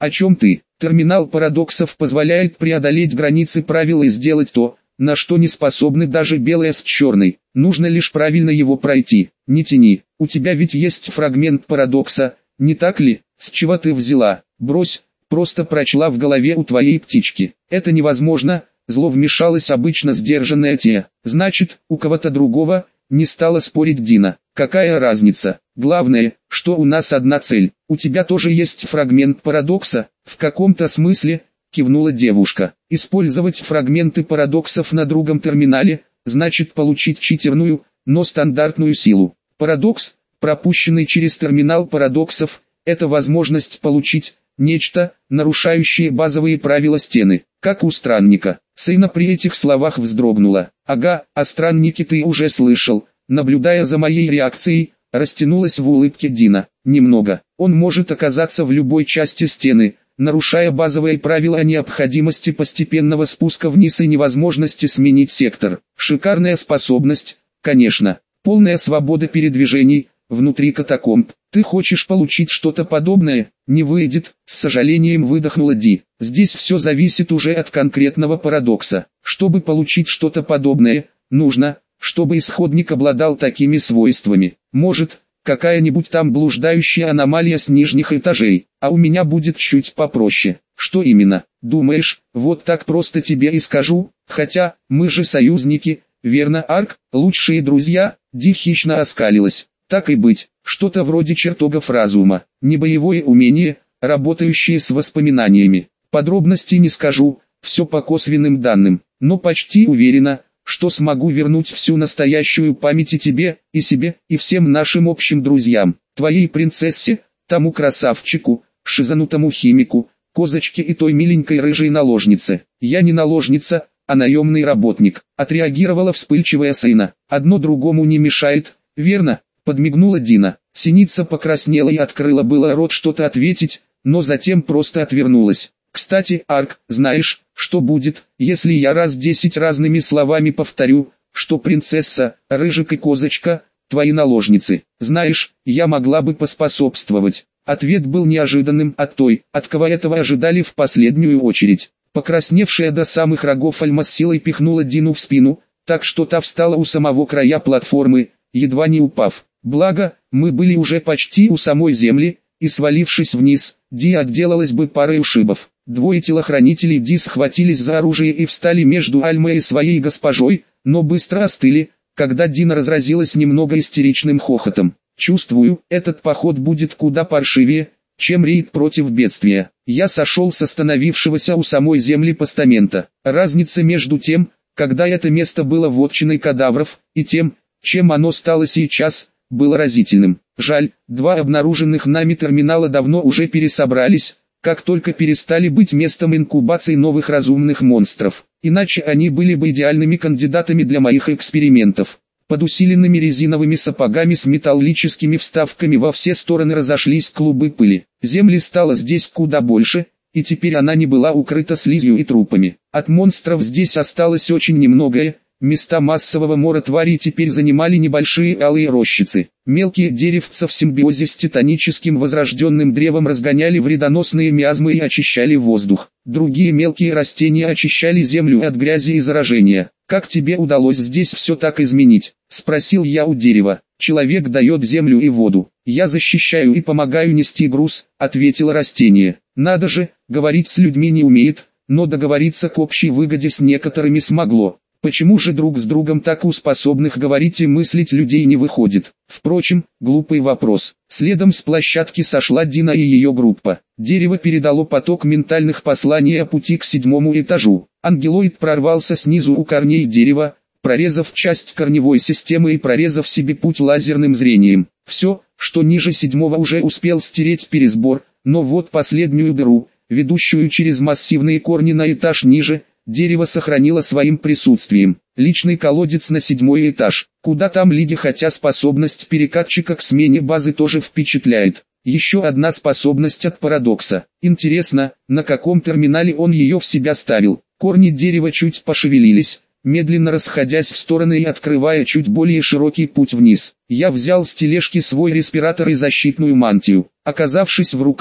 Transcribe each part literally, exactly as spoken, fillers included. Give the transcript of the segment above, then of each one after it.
О чем ты? Терминал парадоксов позволяет преодолеть границы правил и сделать то, на что не способны даже белое с черной. Нужно лишь правильно его пройти. Не тяни, у тебя ведь есть фрагмент парадокса, не так ли? С чего ты взяла? Брось, просто прочла в голове у твоей птички. Это невозможно, зло вмешалась обычно сдержанная Те. Значит, у кого-то другого, не стала спорить Дина. Какая разница? Главное, что у нас одна цель. У тебя тоже есть фрагмент парадокса? В каком-то смысле, кивнула девушка. Использовать фрагменты парадоксов на другом терминале, значит получить читерную, но стандартную силу. Парадокс, пропущенный через терминал парадоксов, это возможность получить нечто, нарушающее базовые правила стены, как у странника. Сына при этих словах вздрогнула. Ага, о страннике ты уже слышал. Наблюдая за моей реакцией, растянулась в улыбке Дина. Немного. Он может оказаться в любой части стены, нарушая базовые правила о необходимости постепенного спуска вниз и невозможности сменить сектор. Шикарная способность, конечно. Полная свобода передвижений внутри катакомб. Ты хочешь получить что-то подобное? Не выйдет, с сожалением выдохнула Ди. Здесь все зависит уже от конкретного парадокса. Чтобы получить что-то подобное, нужно, чтобы исходник обладал такими свойствами. Может, какая-нибудь там блуждающая аномалия с нижних этажей, а у меня будет чуть попроще. Что именно? Думаешь, вот так просто тебе и скажу? Хотя, мы же союзники, верно, Арк, лучшие друзья? Ди хищно оскалилась. Так и быть, что-то вроде чертогов разума, не боевое умение, работающее с воспоминаниями. Подробностей не скажу, все по косвенным данным, но почти уверена, что смогу вернуть всю настоящую память и тебе, и себе, и всем нашим общим друзьям, твоей принцессе, тому красавчику, шизанутому химику, козочке и той миленькой рыжей наложнице. Я не наложница, а наемный работник, отреагировала вспыльчивая Сына. Одно другому не мешает, верно? Подмигнула Дина. Синица покраснела и открыла было рот что-то ответить, но затем просто отвернулась. Кстати, Арк, знаешь, что будет, если я раз десять разными словами повторю, что принцесса, рыжик и козочка, твои наложницы? Знаешь, я могла бы поспособствовать. Ответ был неожиданным от той, от кого этого ожидали в последнюю очередь. Покрасневшая до самых рогов Альма с силой пихнула Дину в спину, так что та встала у самого края платформы, едва не упав. Благо, мы были уже почти у самой земли, и свалившись вниз, Ди отделалась бы парой ушибов. Двое телохранителей Ди схватились за оружие и встали между Альмой и своей госпожой, но быстро остыли, когда Дина разразилась немного истеричным хохотом. Чувствую, этот поход будет куда паршивее, чем рейд против бедствия. Я сошел с остановившегося у самой земли постамента. Разница между тем, когда это место было вотчиной кадавров, и тем, чем оно стало сейчас, было разительным. Жаль, два обнаруженных нами терминала давно уже пересобрались, как только перестали быть местом инкубации новых разумных монстров. Иначе они были бы идеальными кандидатами для моих экспериментов. Под усиленными резиновыми сапогами с металлическими вставками во все стороны разошлись клубы пыли. Земли стало здесь куда больше, и теперь она не была укрыта слизью и трупами. От монстров здесь осталось очень немногое. Места массового мора тварей теперь занимали небольшие алые рощицы. Мелкие деревца в симбиозе с титаническим возрожденным древом разгоняли вредоносные миазмы и очищали воздух. Другие мелкие растения очищали землю от грязи и заражения. «Как тебе удалось здесь все так изменить?» – спросил я у дерева. «Человек дает землю и воду. Я защищаю и помогаю нести груз», – ответило растение. «Надо же, говорить с людьми не умеет, но договориться к общей выгоде с некоторыми смогло. Почему же друг с другом так у способных говорить и мыслить людей не выходит? Впрочем, глупый вопрос. Следом с площадки сошла Дина и ее группа. Дерево передало поток ментальных посланий о пути к седьмому этажу. Ангелоид прорвался снизу у корней дерева, прорезав часть корневой системы и прорезав себе путь лазерным зрением. Все, что ниже седьмого, уже успел стереть пересбор, но вот последнюю дыру, ведущую через массивные корни на этаж ниже, дерево сохранило своим присутствием. Личный колодец на седьмой этаж. Куда там лиги, хотя способность перекатчика к смене базы тоже впечатляет. Еще одна способность от парадокса. Интересно, на каком терминале он ее в себя ставил. Корни дерева чуть пошевелились, медленно расходясь в стороны и открывая чуть более широкий путь вниз. Я взял с тележки свой респиратор и защитную мантию. Оказавшись в руках,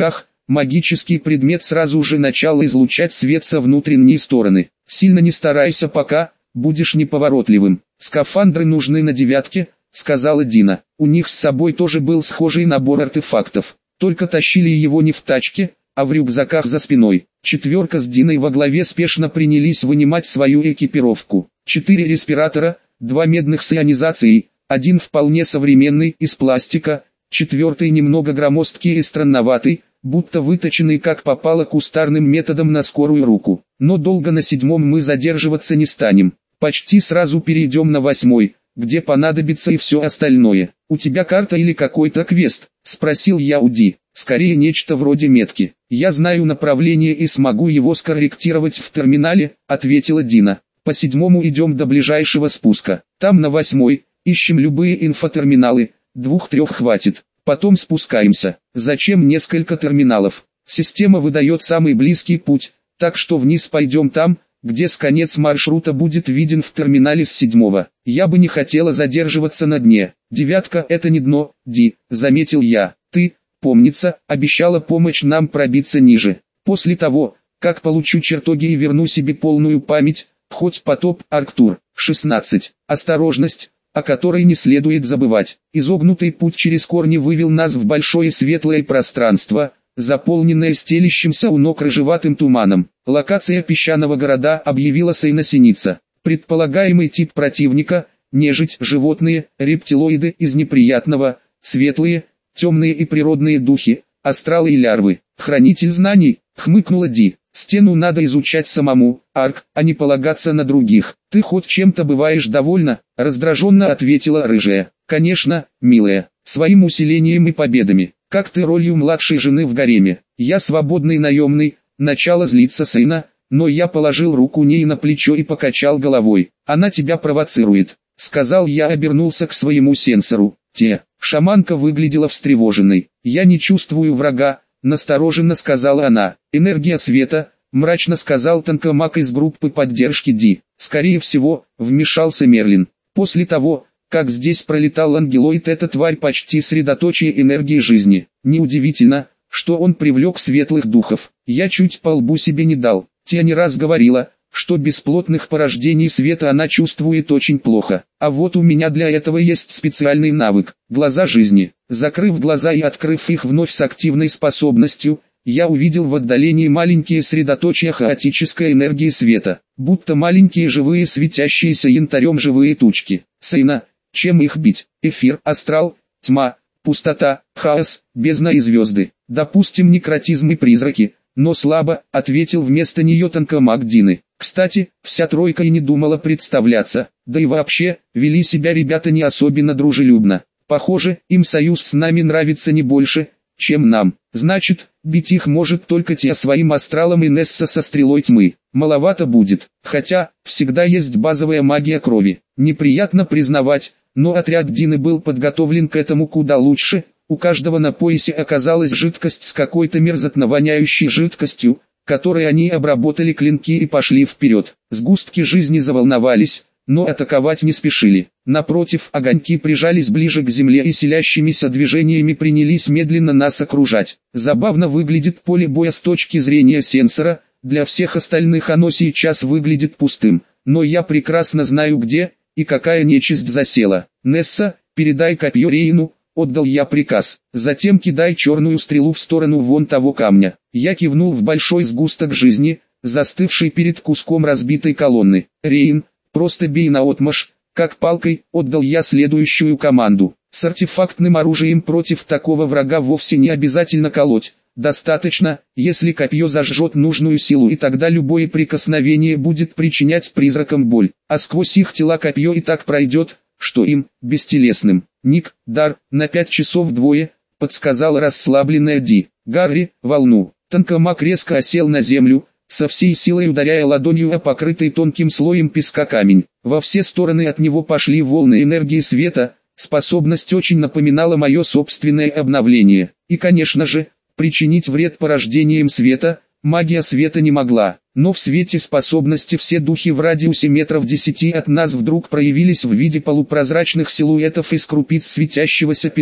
магический предмет сразу же начал излучать свет со внутренние стороны. Сильно не старайся пока, будешь неповоротливым. Скафандры нужны на девятке, сказала Дина. У них с собой тоже был схожий набор артефактов. Только тащили его не в тачке, а в рюкзаках за спиной. Четверка с Диной во главе спешно принялись вынимать свою экипировку. Четыре респиратора, два медных с ионизацией, один вполне современный, из пластика, четвертый немного громоздкий и странноватый, будто выточенный как попало кустарным методом на скорую руку. Но долго на седьмом мы задерживаться не станем. Почти сразу перейдем на восьмой, где понадобится и все остальное. «У тебя карта или какой-то квест?» – спросил я у Ди. «Скорее нечто вроде метки. Я знаю направление и смогу его скорректировать в терминале», – ответила Дина. «По седьмому идем до ближайшего спуска. Там на восьмой, ищем любые инфотерминалы, двух-трех хватит. Потом спускаемся. Зачем несколько терминалов? Система выдает самый близкий путь, так что вниз пойдем там, где с конец маршрута будет виден в терминале с седьмого. Я бы не хотела задерживаться на дне. Девятка — это не дно, Ди, заметил я. Ты, помнится, обещала помочь нам пробиться ниже. После того, как получу чертоги и верну себе полную память, хоть потоп, Арктур. шестнадцать. Осторожность, о которой не следует забывать. Изогнутый путь через корни вывел нас в большое светлое пространство, заполненное стелящимся у ног рыжеватым туманом. Локация песчаного города объявила Сейна-Синица. Предполагаемый тип противника – нежить, животные, рептилоиды из неприятного, светлые, темные и природные духи, астралы и лярвы. Хранитель знаний, хмыкнула Ди. Стену надо изучать самому, Арк, а не полагаться на других. Ты хоть чем-то бываешь довольна? Раздраженно ответила рыжая. Конечно, милая, своим усилением и победами. Как ты ролью младшей жены в гареме? Я свободный наемный. Начало злиться Сейна, но я положил руку ней на плечо и покачал головой. Она тебя провоцирует, сказал я, обернулся к своему сенсору. Те, шаманка выглядела встревоженной. Я не чувствую врага, настороженно сказала она. Энергия света, мрачно сказал тонкомаг из группы поддержки Ди. Скорее всего, вмешался Мерлин. После того, как здесь пролетал ангелоид, эта тварь почти средоточие энергии жизни. Неудивительно, что он привлек светлых духов. Я чуть по лбу себе не дал. Тя не раз говорила, что бесплотных порождений света она чувствует очень плохо. А вот у меня для этого есть специальный навык – глаза жизни. Закрыв глаза и открыв их вновь с активной способностью, я увидел в отдалении маленькие средоточия хаотической энергии света, будто маленькие живые светящиеся янтарем живые тучки. Сейна, чем их бить? Эфир, астрал, тьма, пустота, хаос, бездна и звезды. Допустим, некротизм и призраки, но слабо, ответил вместо нее тонкомаг Дины. Кстати, вся тройка и не думала представляться, да и вообще, вели себя ребята не особенно дружелюбно. Похоже, им союз с нами нравится не больше, чем нам. Значит, бить их может только те своим астралом и Несса со стрелой тьмы. Маловато будет, хотя, всегда есть базовая магия крови. Неприятно признавать, но отряд Дины был подготовлен к этому куда лучше. У каждого на поясе оказалась жидкость с какой-то мерзотно воняющей жидкостью, которой они обработали клинки и пошли вперед. Сгустки жизни заволновались, но атаковать не спешили. Напротив, огоньки прижались ближе к земле и селящимися движениями принялись медленно нас окружать. Забавно выглядит поле боя с точки зрения сенсора, для всех остальных оно сейчас выглядит пустым, но я прекрасно знаю где и какая нечисть засела. Несса, передай копье Рейну. Отдал я приказ. Затем кидай черную стрелу в сторону вон того камня. Я кивнул в большой сгусток жизни, застывший перед куском разбитой колонны. Рейн, просто бей наотмашь, как палкой, отдал я следующую команду. С артефактным оружием против такого врага вовсе не обязательно колоть. Достаточно, если копье зажжет нужную силу, и тогда любое прикосновение будет причинять призракам боль. А сквозь их тела копье и так пройдет, что им, бестелесным. Ник, дар, на пять часов двое, подсказала расслабленная Ди. Гарри, волну. Тонкомаг резко осел на землю, со всей силой ударяя ладонью о покрытый тонким слоем песка камень. Во все стороны от него пошли волны энергии света, способность очень напоминала мое собственное обновление. И, конечно же, причинить вред порождениям света, магия света не могла. Но в свете способности все духи в радиусе метров десяти от нас вдруг проявились в виде полупрозрачных силуэтов из крупиц светящегося песка.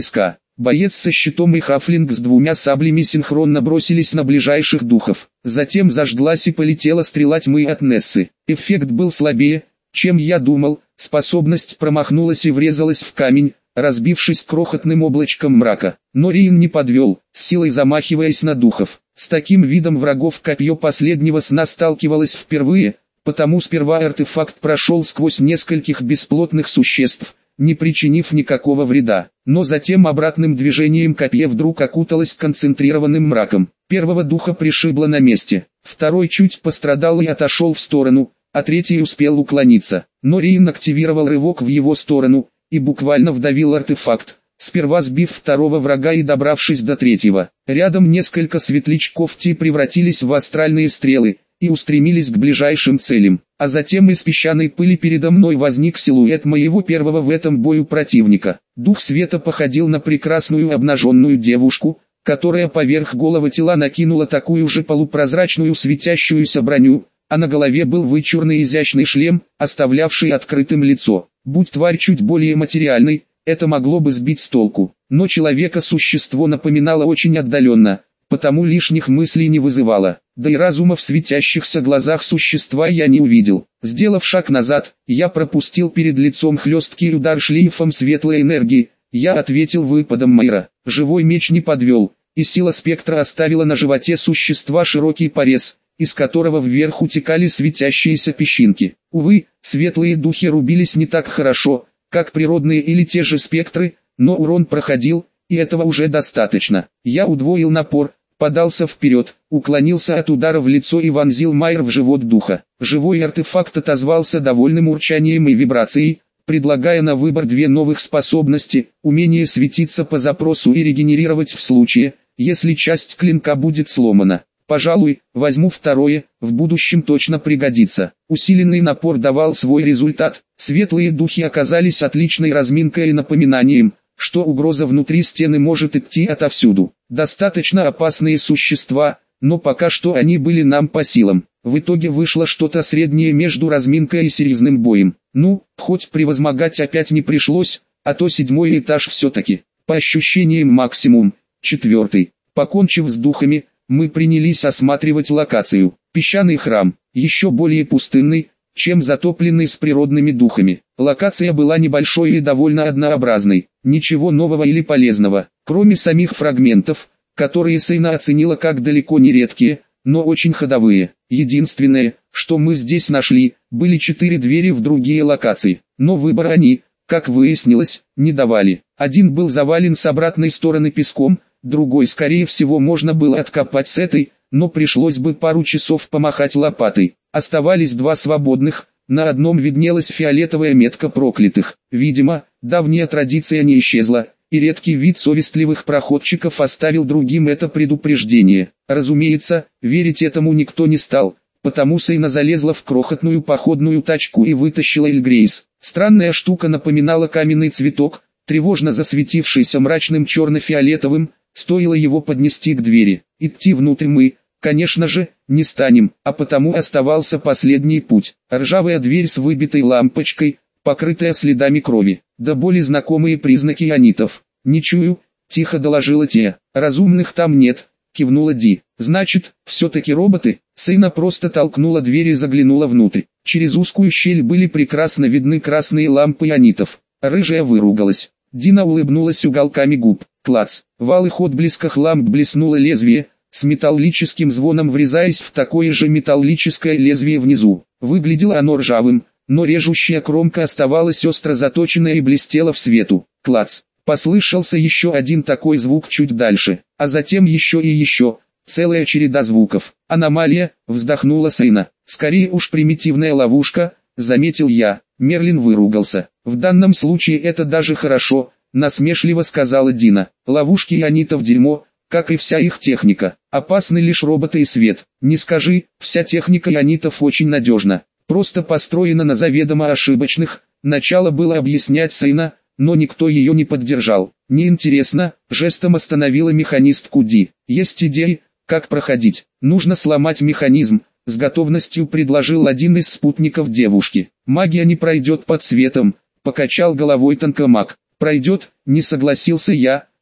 Боец со щитом и хафлинг с двумя саблями синхронно бросились на ближайших духов. Затем зажглась и полетела стрела тьмы от Нессы. Эффект был слабее, чем я думал, способность промахнулась и врезалась в камень, разбившись крохотным облачком мрака. Но Риин не подвел, с силой замахиваясь на духов. С таким видом врагов копье последнего сна сталкивалось впервые, потому сперва артефакт прошел сквозь нескольких бесплотных существ, не причинив никакого вреда. Но затем обратным движением копье вдруг окуталось концентрированным мраком. Первого духа пришибло на месте, второй чуть пострадал и отошел в сторону, а третий успел уклониться. Но Риин активировал рывок в его сторону и буквально вдавил артефакт, сперва сбив второго врага и добравшись до третьего. Рядом несколько светлячков Ти превратились в астральные стрелы и устремились к ближайшим целям. А затем из песчаной пыли передо мной возник силуэт моего первого в этом бою противника. Дух света походил на прекрасную обнаженную девушку, которая поверх голого тела накинула такую же полупрозрачную светящуюся броню, а на голове был вычурный изящный шлем, оставлявший открытым лицо. Будь тварь чуть более материальной, это могло бы сбить с толку, но человека существо напоминало очень отдаленно, потому лишних мыслей не вызывало, да и разума в светящихся глазах существа я не увидел. Сделав шаг назад, я пропустил перед лицом хлесткий удар шлейфом светлой энергии, я ответил выпадом Майра. Живой меч не подвел, и сила спектра оставила на животе существа широкий порез, из которого вверх утекали светящиеся песчинки. Увы, светлые духи рубились не так хорошо, как природные или те же спектры, но урон проходил, и этого уже достаточно. Я удвоил напор, подался вперед, уклонился от удара в лицо и вонзил Майер в живот духа. Живой артефакт отозвался довольным урчанием и вибрацией, предлагая на выбор две новых способности: умение светиться по запросу и регенерировать в случае, если часть клинка будет сломана. Пожалуй, возьму второе, в будущем точно пригодится. Усиленный напор давал свой результат. Светлые духи оказались отличной разминкой и напоминанием, что угроза внутри стены может идти отовсюду. Достаточно опасные существа, но пока что они были нам по силам. В итоге вышло что-то среднее между разминкой и серьезным боем. Ну, хоть превозмогать опять не пришлось, а то седьмой этаж все-таки, по ощущениям максимум, четвертый. Покончив с духами, мы принялись осматривать локацию. Песчаный храм, еще более пустынный, чем затопленный с природными духами. Локация была небольшой и довольно однообразной. Ничего нового или полезного, кроме самих фрагментов, которые Сейна оценила как далеко не редкие, но очень ходовые. Единственное, что мы здесь нашли, были четыре двери в другие локации, но выбор они, как выяснилось, не давали. Один был завален с обратной стороны песком, другой скорее всего можно было откопать с этой, но пришлось бы пару часов помахать лопатой. Оставались два свободных, на одном виднелась фиолетовая метка проклятых. Видимо, давняя традиция не исчезла, и редкий вид совестливых проходчиков оставил другим это предупреждение. Разумеется, верить этому никто не стал, потому Сейна залезла в крохотную походную тачку и вытащила Эльгрейс. Странная штука напоминала каменный цветок, тревожно засветившийся мрачным черно-фиолетовым, стоило его поднести к двери. Идти внутрь мы, конечно же, не станем, а потому оставался последний путь. Ржавая дверь с выбитой лампочкой, покрытая следами крови, да более знакомые признаки ионитов. «Не чую», — тихо доложила Тия. «Разумных там нет», — кивнула Ди. «Значит, все-таки роботы?» Сейна просто толкнула дверь и заглянула внутрь. Через узкую щель были прекрасно видны красные лампы ионитов. Рыжая выругалась. Дина улыбнулась уголками губ. Клац. В алых отблесках ламп блеснуло лезвие, с металлическим звоном врезаясь в такое же металлическое лезвие внизу. Выглядело оно ржавым, но режущая кромка оставалась остро заточенная и блестела в свету. Клац. Послышался еще один такой звук чуть дальше, а затем еще и еще, целая череда звуков. «Аномалия», — вздохнула Сейна. «Скорее уж примитивная ловушка», — заметил я. Мерлин выругался. «В данном случае это даже хорошо», — насмешливо сказала Дина. «Ловушки ионитов дерьмо, как и вся их техника. Опасны лишь роботы и свет. Не скажи, вся техника ионитов очень надежна. Просто построена на заведомо ошибочных». Начало было объяснять Сейна, но никто ее не поддержал. «Неинтересно», — жестом остановила механистку Ди. «Есть идеи, как проходить. Нужно сломать механизм», — с готовностью предложил один из спутников девушки. «Магия не пройдет под светом», — покачал головой тонкомаг. «Пройдет», — не согласился я,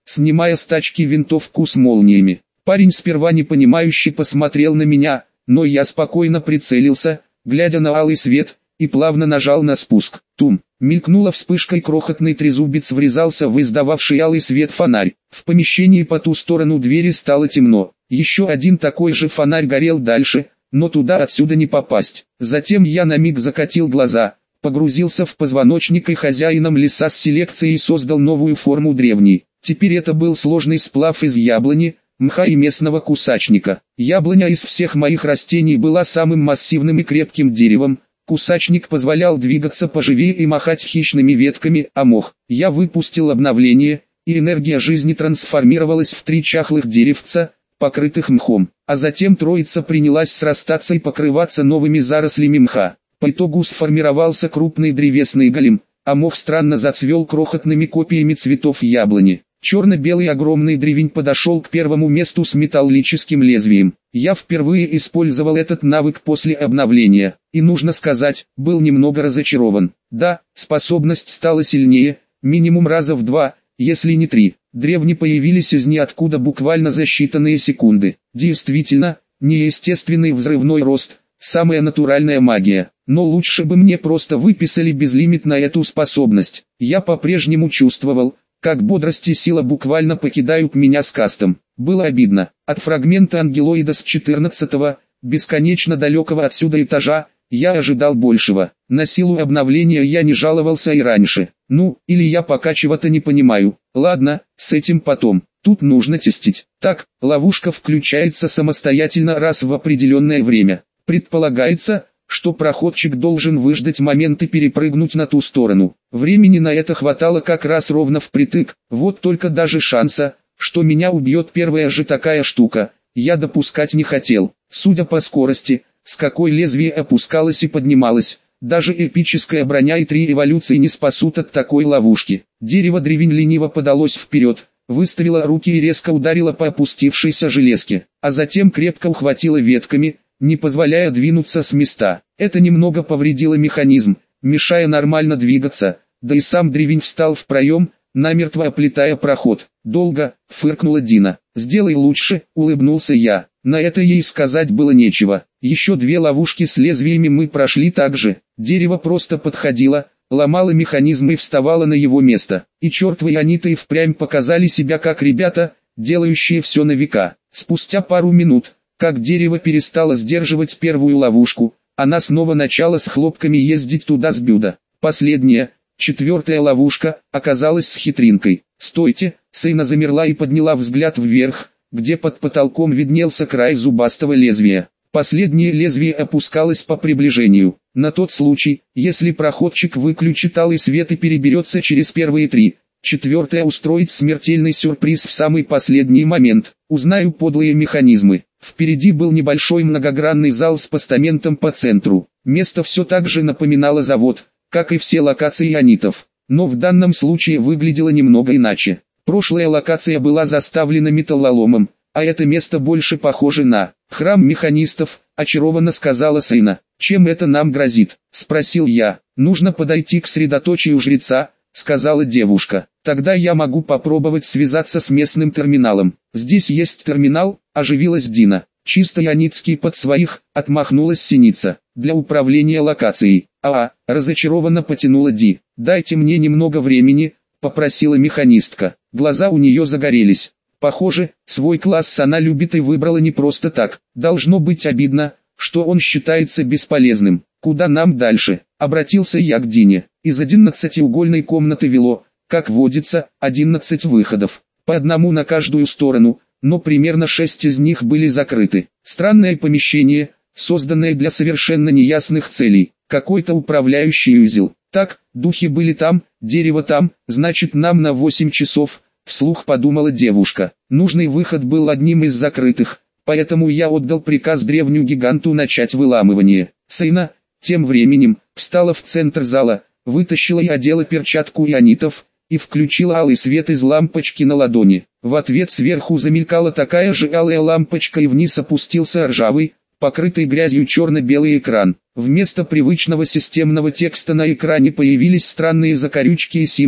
снимая с тачки винтовку с молниями. Парень сперва непонимающе посмотрел на меня, но я спокойно прицелился, глядя на алый свет, и плавно нажал на спуск. Тум! Мелькнула вспышкой, крохотный трезубец врезался в издававший алый свет фонарь. В помещении по ту сторону двери стало темно. Еще один такой же фонарь горел дальше, но туда отсюда не попасть. Затем я на миг закатил глаза, погрузился в позвоночник и хозяином леса с селекцией создал новую форму древней. Теперь это был сложный сплав из яблони, мха и местного кусачника. Яблоня из всех моих растений была самым массивным и крепким деревом. Кусачник позволял двигаться поживее и махать хищными ветками, а мох. Я выпустил обновление, и энергия жизни трансформировалась в три чахлых деревца, покрытых мхом. А затем троица принялась срастаться и покрываться новыми зарослями мха. По итогу сформировался крупный древесный голем, а мох странно зацвел крохотными копиями цветов яблони. Черно-белый огромный древень подошел к первому месту с металлическим лезвием. Я впервые использовал этот навык после обновления, и нужно сказать, был немного разочарован. Да, способность стала сильнее, минимум раза в два, если не три. Древни появились из ниоткуда буквально за считанные секунды. Действительно, неестественный взрывной рост, самая натуральная магия. Но лучше бы мне просто выписали безлимит на эту способность. Я по-прежнему чувствовал, как бодрость и сила буквально покидают меня с кастом. Было обидно. От фрагмента ангелоида с четырнадцатого, бесконечно далекого отсюда этажа, я ожидал большего. На силу обновления я не жаловался и раньше. Ну, или я пока чего-то не понимаю. Ладно, с этим потом. Тут нужно тестить. Так, ловушка включается самостоятельно раз в определенное время. Предполагается, что проходчик должен выждать момент и перепрыгнуть на ту сторону. Времени на это хватало как раз ровно впритык. Вот только даже шанса, что меня убьет первая же такая штука, я допускать не хотел. Судя по скорости, с какой лезвие опускалось и поднималось, даже эпическая броня и три эволюции не спасут от такой ловушки. Дерево древень лениво подалось вперед, выставило руки и резко ударило по опустившейся железке, а затем крепко ухватило ветками, не позволяя двинуться с места. Это немного повредило механизм, мешая нормально двигаться, да и сам древень встал в проем, намертво оплетая проход. «Долго», — фыркнула Дина. «Сделай лучше», — улыбнулся я. На это ей сказать было нечего. Еще две ловушки с лезвиями мы прошли так же. Дерево просто подходило, ломало механизм и вставало на его место. И чертовы иониты и впрямь показали себя как ребята, делающие все на века. Спустя пару минут, как дерево перестало сдерживать первую ловушку, она снова начала с хлопками ездить туда с блюда. Последняя, четвертая ловушка, оказалась с хитринкой. «Стойте!» Сейна замерла и подняла взгляд вверх, где под потолком виднелся край зубастого лезвия. Последнее лезвие опускалось по приближению. На тот случай, если проходчик выключит алый свет и переберется через первые три. Четвертое, устроить смертельный сюрприз в самый последний момент. Узнаю подлые механизмы. Впереди был небольшой многогранный зал с постаментом по центру. Место все так же напоминало завод, как и все локации ионитов. Но в данном случае выглядело немного иначе. Прошлая локация была заставлена металлоломом, а это место больше похоже на храм механистов, очарованно сказала Сейна. «Чем это нам грозит?» – спросил я. «Нужно подойти к средоточию жреца», – сказала девушка. «Тогда я могу попробовать связаться с местным терминалом». «Здесь есть терминал», – оживилась Дина. «Чисто ионитский под своих», – отмахнулась Синица. «Для управления локацией». «А, разочарованно потянула Ди. «Дайте мне немного времени», – попросила механистка. Глаза у нее загорелись. Похоже, свой класс она любит и выбрала не просто так. Должно быть обидно, что он считается бесполезным. «Куда нам дальше?» – обратился я к Дине. Из одиннадцатиугольной комнаты вело, как водится, одиннадцать выходов. По одному на каждую сторону, но примерно шесть из них были закрыты. Странное помещение, созданное для совершенно неясных целей. Какой-то управляющий узел. Так, духи были там, дерево там, значит нам на восемь часов, вслух подумала девушка. Нужный выход был одним из закрытых, поэтому я отдал приказ древнему гиганту начать выламывание. Сейна, тем временем, встала в центр зала, вытащила и одела перчатку ионитов, и включила алый свет из лампочки на ладони. В ответ сверху замелькала такая же алая лампочка и вниз опустился ржавый, покрытый грязью черно-белый экран. Вместо привычного системного текста на экране появились странные закорючки и символы,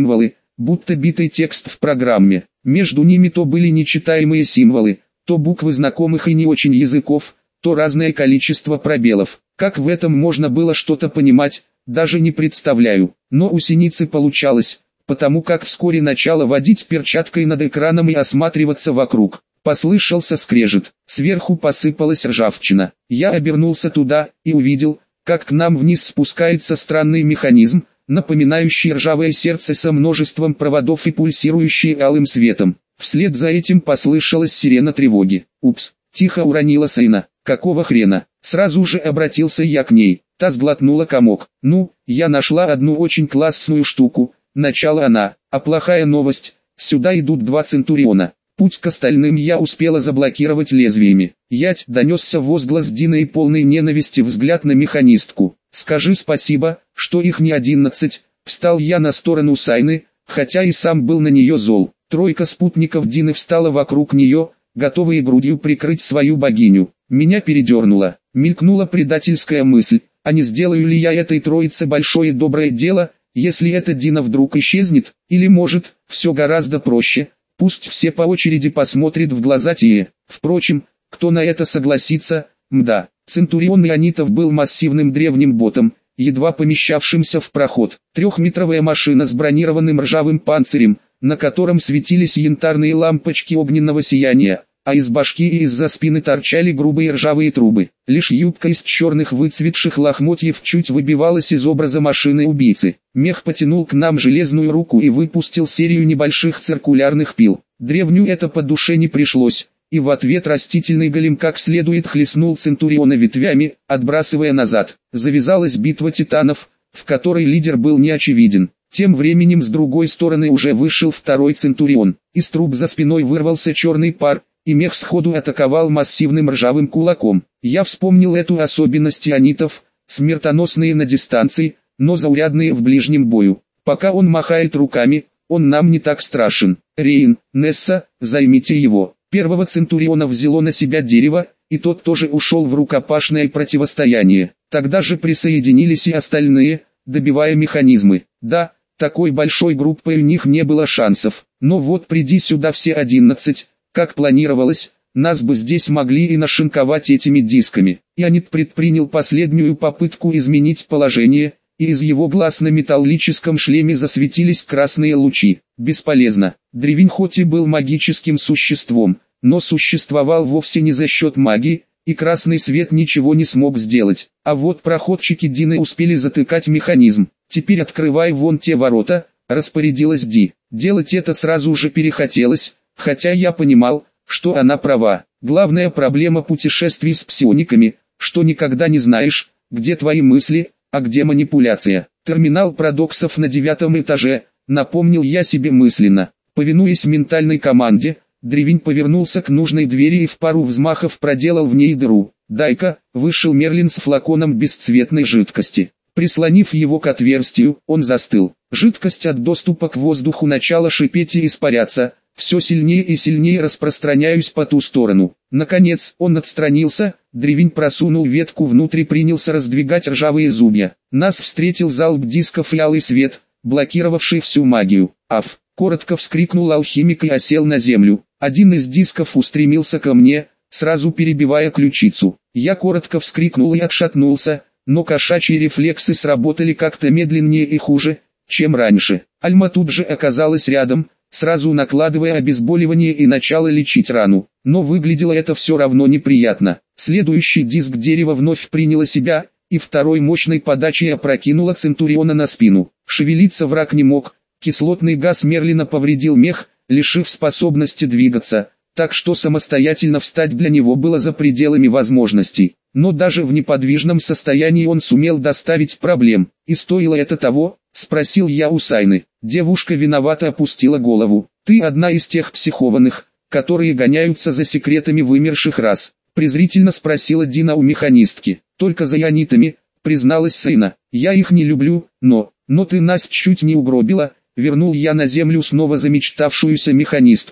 будто битый текст в программе. Между ними то были нечитаемые символы, то буквы знакомых и не очень языков, то разное количество пробелов. Как в этом можно было что-то понимать, даже не представляю. Но у Синицы получалось, потому как вскоре начала водить перчаткой над экраном и осматриваться вокруг. Послышался скрежет, сверху посыпалась ржавчина. Я обернулся туда и увидел, как к нам вниз спускается странный механизм, напоминающий ржавое сердце со множеством проводов и пульсирующий алым светом. Вслед за этим послышалась сирена тревоги. «Упс!» — тихо уронила Сейна. «Какого хрена?» Сразу же обратился я к ней. Та сглотнула комок. «Ну, я нашла одну очень классную штуку», — начала она. «А плохая новость, сюда идут два Центуриона». Путь к остальным я успела заблокировать лезвиями. «Ять!» — донесся возглас Дины и полный ненависти взгляд на механистку. «Скажи спасибо, что их не одиннадцать», — встал я на сторону Сайны, хотя и сам был на нее зол. Тройка спутников Дины встала вокруг нее, готовые грудью прикрыть свою богиню. Меня передернуло, мелькнула предательская мысль, а не сделаю ли я этой троице большое доброе дело, если эта Дина вдруг исчезнет, или может, все гораздо проще. Пусть все по очереди посмотрят в глаза Тие. Впрочем, кто на это согласится, мда. Центурион Ионитов был массивным древним ботом, едва помещавшимся в проход. Трехметровая машина с бронированным ржавым панцирем, на котором светились янтарные лампочки огненного сияния, а из башки и из-за спины торчали грубые ржавые трубы. Лишь юбка из черных выцветших лохмотьев чуть выбивалась из образа машины-убийцы. Мех потянул к нам железную руку и выпустил серию небольших циркулярных пил. Древню это по душе не пришлось, и в ответ растительный голем как следует хлестнул Центуриона ветвями, отбрасывая назад. Завязалась битва титанов, в которой лидер был неочевиден. Тем временем с другой стороны уже вышел второй Центурион. Из труб за спиной вырвался черный пар, и мех сходу атаковал массивным ржавым кулаком. Я вспомнил эту особенность ионитов, смертоносные на дистанции, но заурядные в ближнем бою. Пока он махает руками, он нам не так страшен. Рейн, Несса, займите его. Первого Центуриона взяло на себя дерево, и тот тоже ушел в рукопашное противостояние. Тогда же присоединились и остальные, добивая механизмы. Да, такой большой группой у них не было шансов, но вот приди сюда все одиннадцать, как планировалось, нас бы здесь могли и нашинковать этими дисками. Ионит предпринял последнюю попытку изменить положение, и из его глаз на металлическом шлеме засветились красные лучи. Бесполезно. Древень хоть и был магическим существом, но существовал вовсе не за счет магии, и красный свет ничего не смог сделать. А вот проходчики Дины успели затыкать механизм. «Теперь открывай вон те ворота», — распорядилась Ди. Делать это сразу же перехотелось, хотя я понимал, что она права. Главная проблема путешествий с псиониками, что никогда не знаешь, где твои мысли, а где манипуляция. Терминал парадоксов на девятом этаже, напомнил я себе мысленно. Повинуясь ментальной команде, древень повернулся к нужной двери и в пару взмахов проделал в ней дыру. «Дай-ка», вышел Мерлин с флаконом бесцветной жидкости. Прислонив его к отверстию, он застыл. Жидкость от доступа к воздуху начала шипеть и испаряться, все сильнее и сильнее распространяясь по ту сторону. Наконец, он отстранился, древень просунул ветку внутрь и принялся раздвигать ржавые зубья. Нас встретил залп дисков и алый свет, блокировавший всю магию. «Аф!» — коротко вскрикнул алхимик и осел на землю. Один из дисков устремился ко мне, сразу перебивая ключицу. Я коротко вскрикнул и отшатнулся, но кошачьи рефлексы сработали как-то медленнее и хуже, чем раньше. Альма тут же оказалась рядом, сразу накладывая обезболивание и начала лечить рану. Но выглядело это все равно неприятно. Следующий диск дерева вновь приняло себя, и второй мощной подачей опрокинула Центуриона на спину. Шевелиться враг не мог, кислотный газ Мерлина повредил мех, лишив способности двигаться, так что самостоятельно встать для него было за пределами возможностей. Но даже в неподвижном состоянии он сумел доставить проблем. «И стоило это того?» — спросил я у Сайны. Девушка виновато опустила голову. «Ты одна из тех психованных, которые гоняются за секретами вымерших рас», — презрительно спросила Дина у механистки. «Только за ионитами», — призналась Сайна. «Я их не люблю, но... но ты нас чуть не угробила», — вернул я на землю снова замечтавшуюся механистку.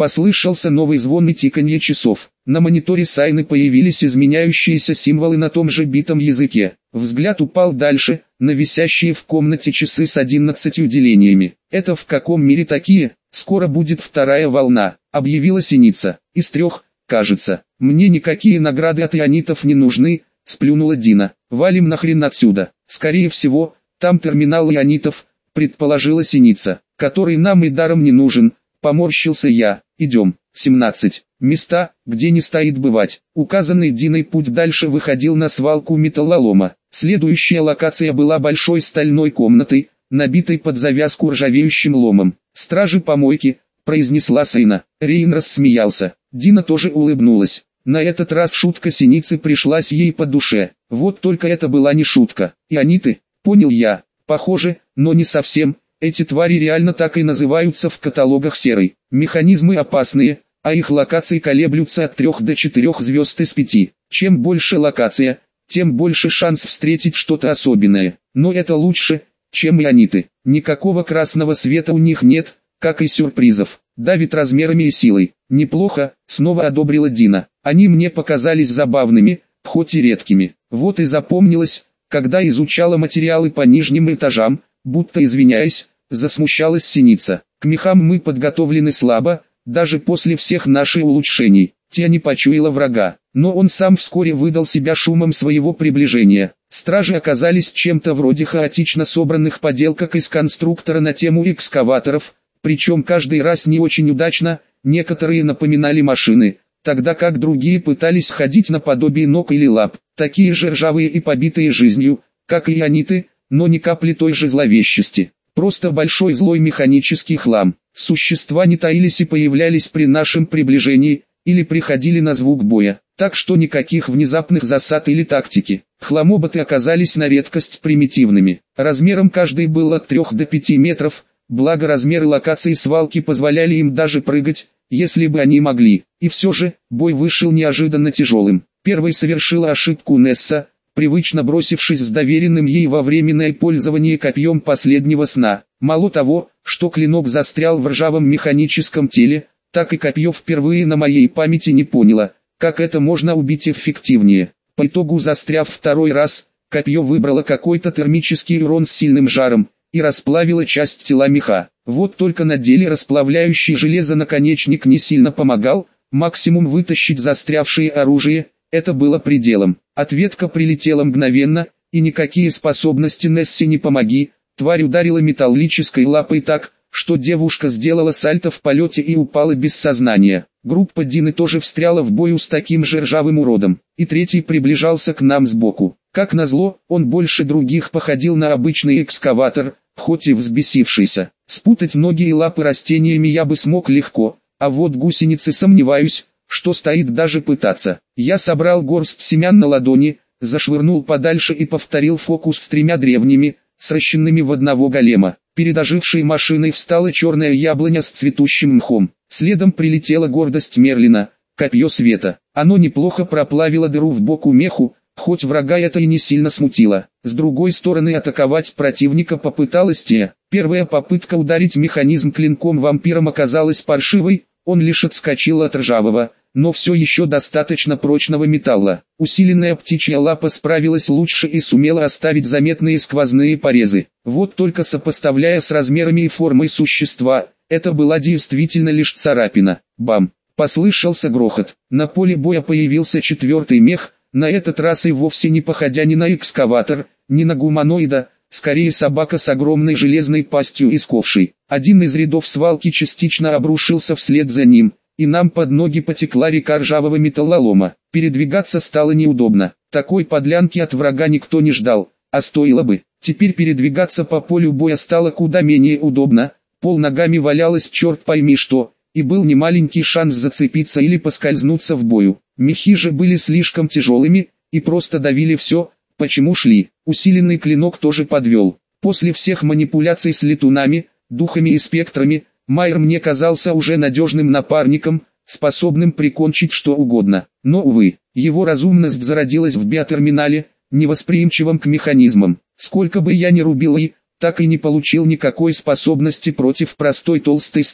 Послышался новый звон и тиканье часов. На мониторе Сайны появились изменяющиеся символы на том же битом языке. Взгляд упал дальше, на висящие в комнате часы с одиннадцатью делениями. «Это в каком мире такие? Скоро будет вторая волна», — объявила Синица. «Из трех, кажется. Мне никакие награды от ионитов не нужны», — сплюнула Дина. «Валим нахрен отсюда. Скорее всего, там терминал ионитов», — предположила Синица. «Который нам и даром не нужен», — поморщился я. «Идем». семнадцать. Места, где не стоит бывать. Указанный Диной путь дальше выходил на свалку металлолома. Следующая локация была большой стальной комнатой, набитой под завязку ржавеющим ломом. «Стражи помойки», — произнесла Сайна. Рейн рассмеялся. Дина тоже улыбнулась. На этот раз шутка Синицы пришлась ей по душе. Вот только это была не шутка. «Иониты?» — понял я. «Похоже, но не совсем. Эти твари реально так и называются в каталогах серой. Механизмы опасные, а их локации колеблются от трех до четырех звезд из пяти. Чем больше локация, тем больше шанс встретить что-то особенное. Но это лучше, чем иониты. Никакого красного света у них нет, как и сюрпризов. Давит размерами и силой. Неплохо, снова одобрила Дина. Они мне показались забавными, хоть и редкими. Вот и запомнилось, когда изучала материалы по нижним этажам, будто извиняясь, засмущалась Синица. К мехам мы подготовлены слабо, даже после всех наших улучшений. Тя не почуяла врага, но он сам вскоре выдал себя шумом своего приближения. Стражи оказались чем-то вроде хаотично собранных поделок из конструктора на тему экскаваторов, причем каждый раз не очень удачно, некоторые напоминали машины, тогда как другие пытались ходить наподобие ног или лап, такие же ржавые и побитые жизнью, как и иониты, но ни капли той же зловещести. Просто большой злой механический хлам. Существа не таились и появлялись при нашем приближении, или приходили на звук боя, так что никаких внезапных засад или тактики. Хламоботы оказались на редкость примитивными. Размером каждый был от трёх до пяти метров, благо размеры локации свалки позволяли им даже прыгать, если бы они могли. И все же, бой вышел неожиданно тяжелым. Первой совершила ошибку Несса, привычно бросившись с доверенным ей во временное пользование копьем последнего сна. Мало того, что клинок застрял в ржавом механическом теле, так и копье впервые на моей памяти не поняло, как это можно убить эффективнее. По итогу, застряв второй раз, копье выбрало какой-то термический урон с сильным жаром и расплавило часть тела меха. Вот только на деле расплавляющий железо наконечник не сильно помогал, максимум вытащить застрявшее оружие, это было пределом. Ответка прилетела мгновенно, и никакие способности Несси не помогли. Тварь ударила металлической лапой так, что девушка сделала сальто в полете и упала без сознания. Группа Дины тоже встряла в бою с таким же ржавым уродом, и третий приближался к нам сбоку. Как назло, он больше других походил на обычный экскаватор, хоть и взбесившийся. Спутать ноги и лапы растениями я бы смог легко, а вот гусеницы сомневаюсь, что стоит даже пытаться. Я собрал горсть семян на ладони, зашвырнул подальше и повторил фокус с тремя древними, сращенными в одного голема. Перед ожившей машиной встала черная яблоня с цветущим мхом. Следом прилетела гордость Мерлина, копье света. Оно неплохо проплавило дыру в боку меху, хоть врага это и не сильно смутило. С другой стороны, атаковать противника попыталась Тея. Первая попытка ударить механизм клинком вампиром оказалась паршивой, он лишь отскочил от ржавого, но все еще достаточно прочного металла. Усиленная птичья лапа справилась лучше и сумела оставить заметные сквозные порезы. Вот только сопоставляя с размерами и формой существа, это была действительно лишь царапина. Бам! Послышался грохот. На поле боя появился четвертый мех, на этот раз и вовсе не походя ни на экскаватор, ни на гуманоида, скорее собака с огромной железной пастью и сковшей. Один из рядов свалки частично обрушился вслед за ним, и нам под ноги потекла река ржавого металлолома. Передвигаться стало неудобно. Такой подлянки от врага никто не ждал, а стоило бы. Теперь передвигаться по полю боя стало куда менее удобно, пол ногами валялось черт пойми что, и был немаленький шанс зацепиться или поскользнуться в бою. Мехи же были слишком тяжелыми, и просто давили все, почему шли. Усиленный клинок тоже подвел. После всех манипуляций с летунами, духами и спектрами, Майер мне казался уже надежным напарником, способным прикончить что угодно. Но, увы, его разумность зародилась в биотерминале, невосприимчивом к механизмам. Сколько бы я ни рубил и, так и не получил никакой способности против простой толстой стали.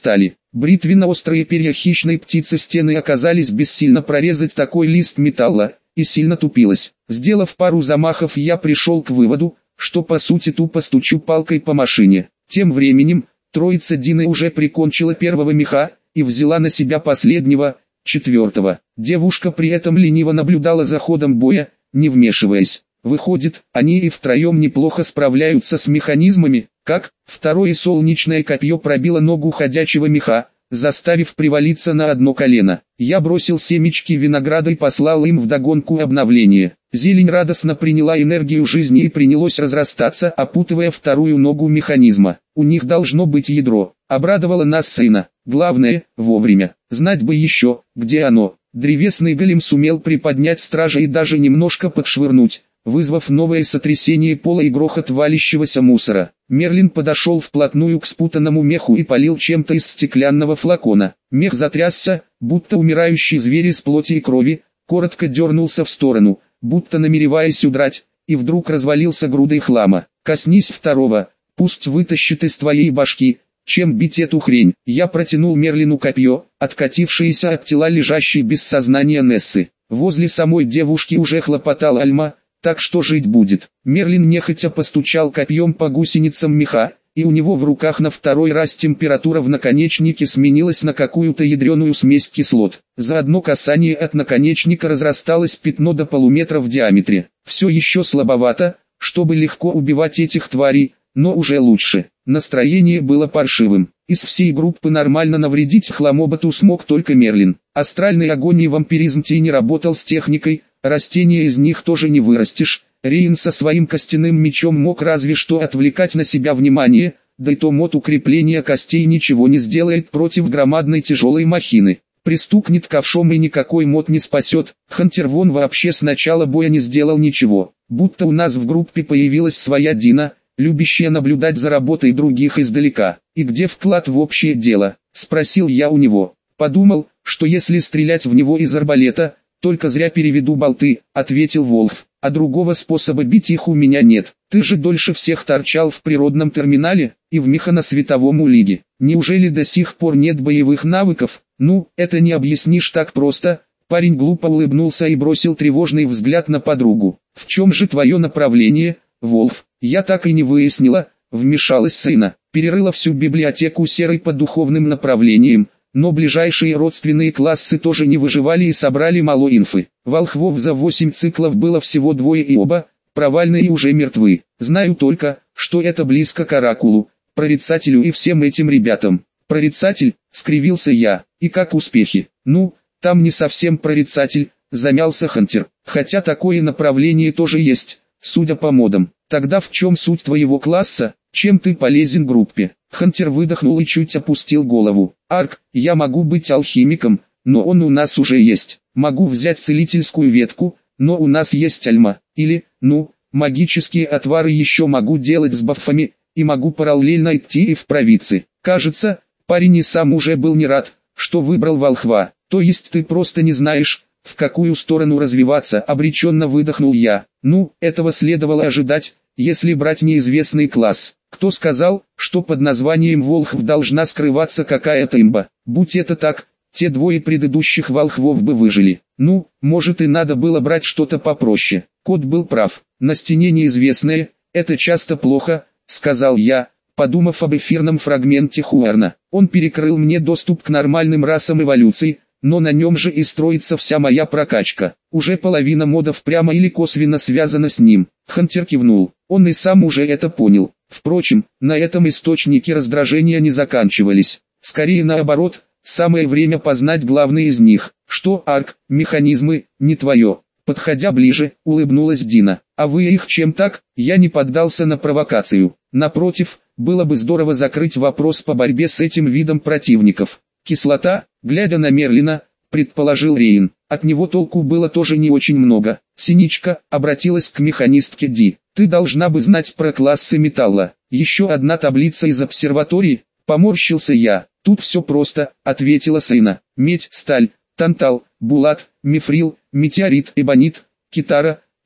Бритвенно-острые перья хищной птицы стены оказались бессильно прорезать такой лист металла, и сильно тупилась. Сделав пару замахов, я пришел к выводу, что по сути тупо стучу палкой по машине. Тем временем, троица Дины уже прикончила первого меха, и взяла на себя последнего, четвертого. Девушка при этом лениво наблюдала за ходом боя, не вмешиваясь. Выходит, они и втроем неплохо справляются с механизмами, как второе солнечное копье пробило ногу ходячего меха, заставив привалиться на одно колено. Я бросил семечки винограда и послал им вдогонку обновление. Зелень радостно приняла энергию жизни и принялось разрастаться, опутывая вторую ногу механизма. У них должно быть ядро. Обрадовало нас сына. Главное, вовремя. Знать бы еще, где оно. Древесный голем сумел приподнять стража и даже немножко подшвырнуть, вызвав новое сотрясение пола и грохот валящегося мусора. Мерлин подошел вплотную к спутанному меху и полил чем-то из стеклянного флакона. Мех затрясся, будто умирающий зверь из плоти и крови, коротко дернулся в сторону, будто намереваясь удрать, и вдруг развалился грудой хлама. «Коснись второго, пусть вытащит из твоей башки, чем бить эту хрень». Я протянул Мерлину копье, откатившееся от тела лежащей без сознания Нессы. Возле самой девушки уже хлопотал Альма, так что жить будет. Мерлин нехотя постучал копьем по гусеницам меха, и у него в руках на второй раз температура в наконечнике сменилась на какую-то ядреную смесь кислот. За одно касание от наконечника разрасталось пятно до полуметра в диаметре. Все еще слабовато, чтобы легко убивать этих тварей, но уже лучше. Настроение было паршивым. Из всей группы нормально навредить хламоботу смог только Мерлин. Астральный огонь и вампиризм не работал с техникой, растения из них тоже не вырастешь. Рейн со своим костяным мечом мог разве что отвлекать на себя внимание, да и то мод укрепления костей ничего не сделает против громадной тяжелой махины. Пристукнет ковшом и никакой мод не спасет. Хантер вон вообще с начала боя не сделал ничего. Будто у нас в группе появилась своя Дина, любящая наблюдать за работой других издалека. «И где вклад в общее дело?» – спросил я у него. Подумал, что если стрелять в него из арбалета, только зря переведу болты, ответил Волф. А другого способа бить их у меня нет. Ты же дольше всех торчал в природном терминале и в механосветовом улиге. Неужели до сих пор нет боевых навыков? Ну, это не объяснишь так просто. Парень глупо улыбнулся и бросил тревожный взгляд на подругу. В чем же твое направление, Волф? Я так и не выяснила, вмешалась сына. Перерыла всю библиотеку серой по духовным направлениям, но ближайшие родственные классы тоже не выживали и собрали мало инфы. Волхвов за восемь циклов было всего двое и оба, провальные и уже мертвы. Знаю только, что это близко к Оракулу, Прорицателю и всем этим ребятам. Прорицатель, скривился я, и как успехи? Ну, там не совсем Прорицатель, замялся Хантер, хотя такое направление тоже есть, судя по модам. Тогда в чем суть твоего класса, чем ты полезен группе? Хантер выдохнул и чуть опустил голову. Арк, я могу быть алхимиком, но он у нас уже есть. Могу взять целительскую ветку, но у нас есть Альма. Или, ну, магические отвары еще могу делать с бафами, и могу параллельно идти и в провидцы. Кажется, парень и сам уже был не рад, что выбрал волхва. То есть ты просто не знаешь, в какую сторону развиваться, обреченно выдохнул я. Ну, этого следовало ожидать, если брать неизвестный класс. Кто сказал, что под названием Волхв должна скрываться какая-то имба? Будь это так, те двое предыдущих волхвов бы выжили. Ну, может и надо было брать что-то попроще. Кот был прав. На стене неизвестное, это часто плохо, сказал я, подумав об эфирном фрагменте Хуэрна. Он перекрыл мне доступ к нормальным расам эволюции, но на нем же и строится вся моя прокачка. Уже половина модов прямо или косвенно связана с ним. Хантер кивнул. Он и сам уже это понял. Впрочем, на этом источники раздражения не заканчивались. Скорее наоборот, самое время познать главный из них. Что, Арк, механизмы, не твое. Подходя ближе, улыбнулась Дина. А вы их чем так? Я не поддался на провокацию. Напротив, было бы здорово закрыть вопрос по борьбе с этим видом противников. Кислота, глядя на Мерлина, предположил Рейн. От него толку было тоже не очень много. Синичка обратилась к механистке Ди. Ты должна бы знать про классы металла. Еще одна таблица из обсерватории, поморщился я. Тут все просто, ответила Сейна. Медь, сталь, тантал, булат, мифрил, метеорит, эбонит, китара,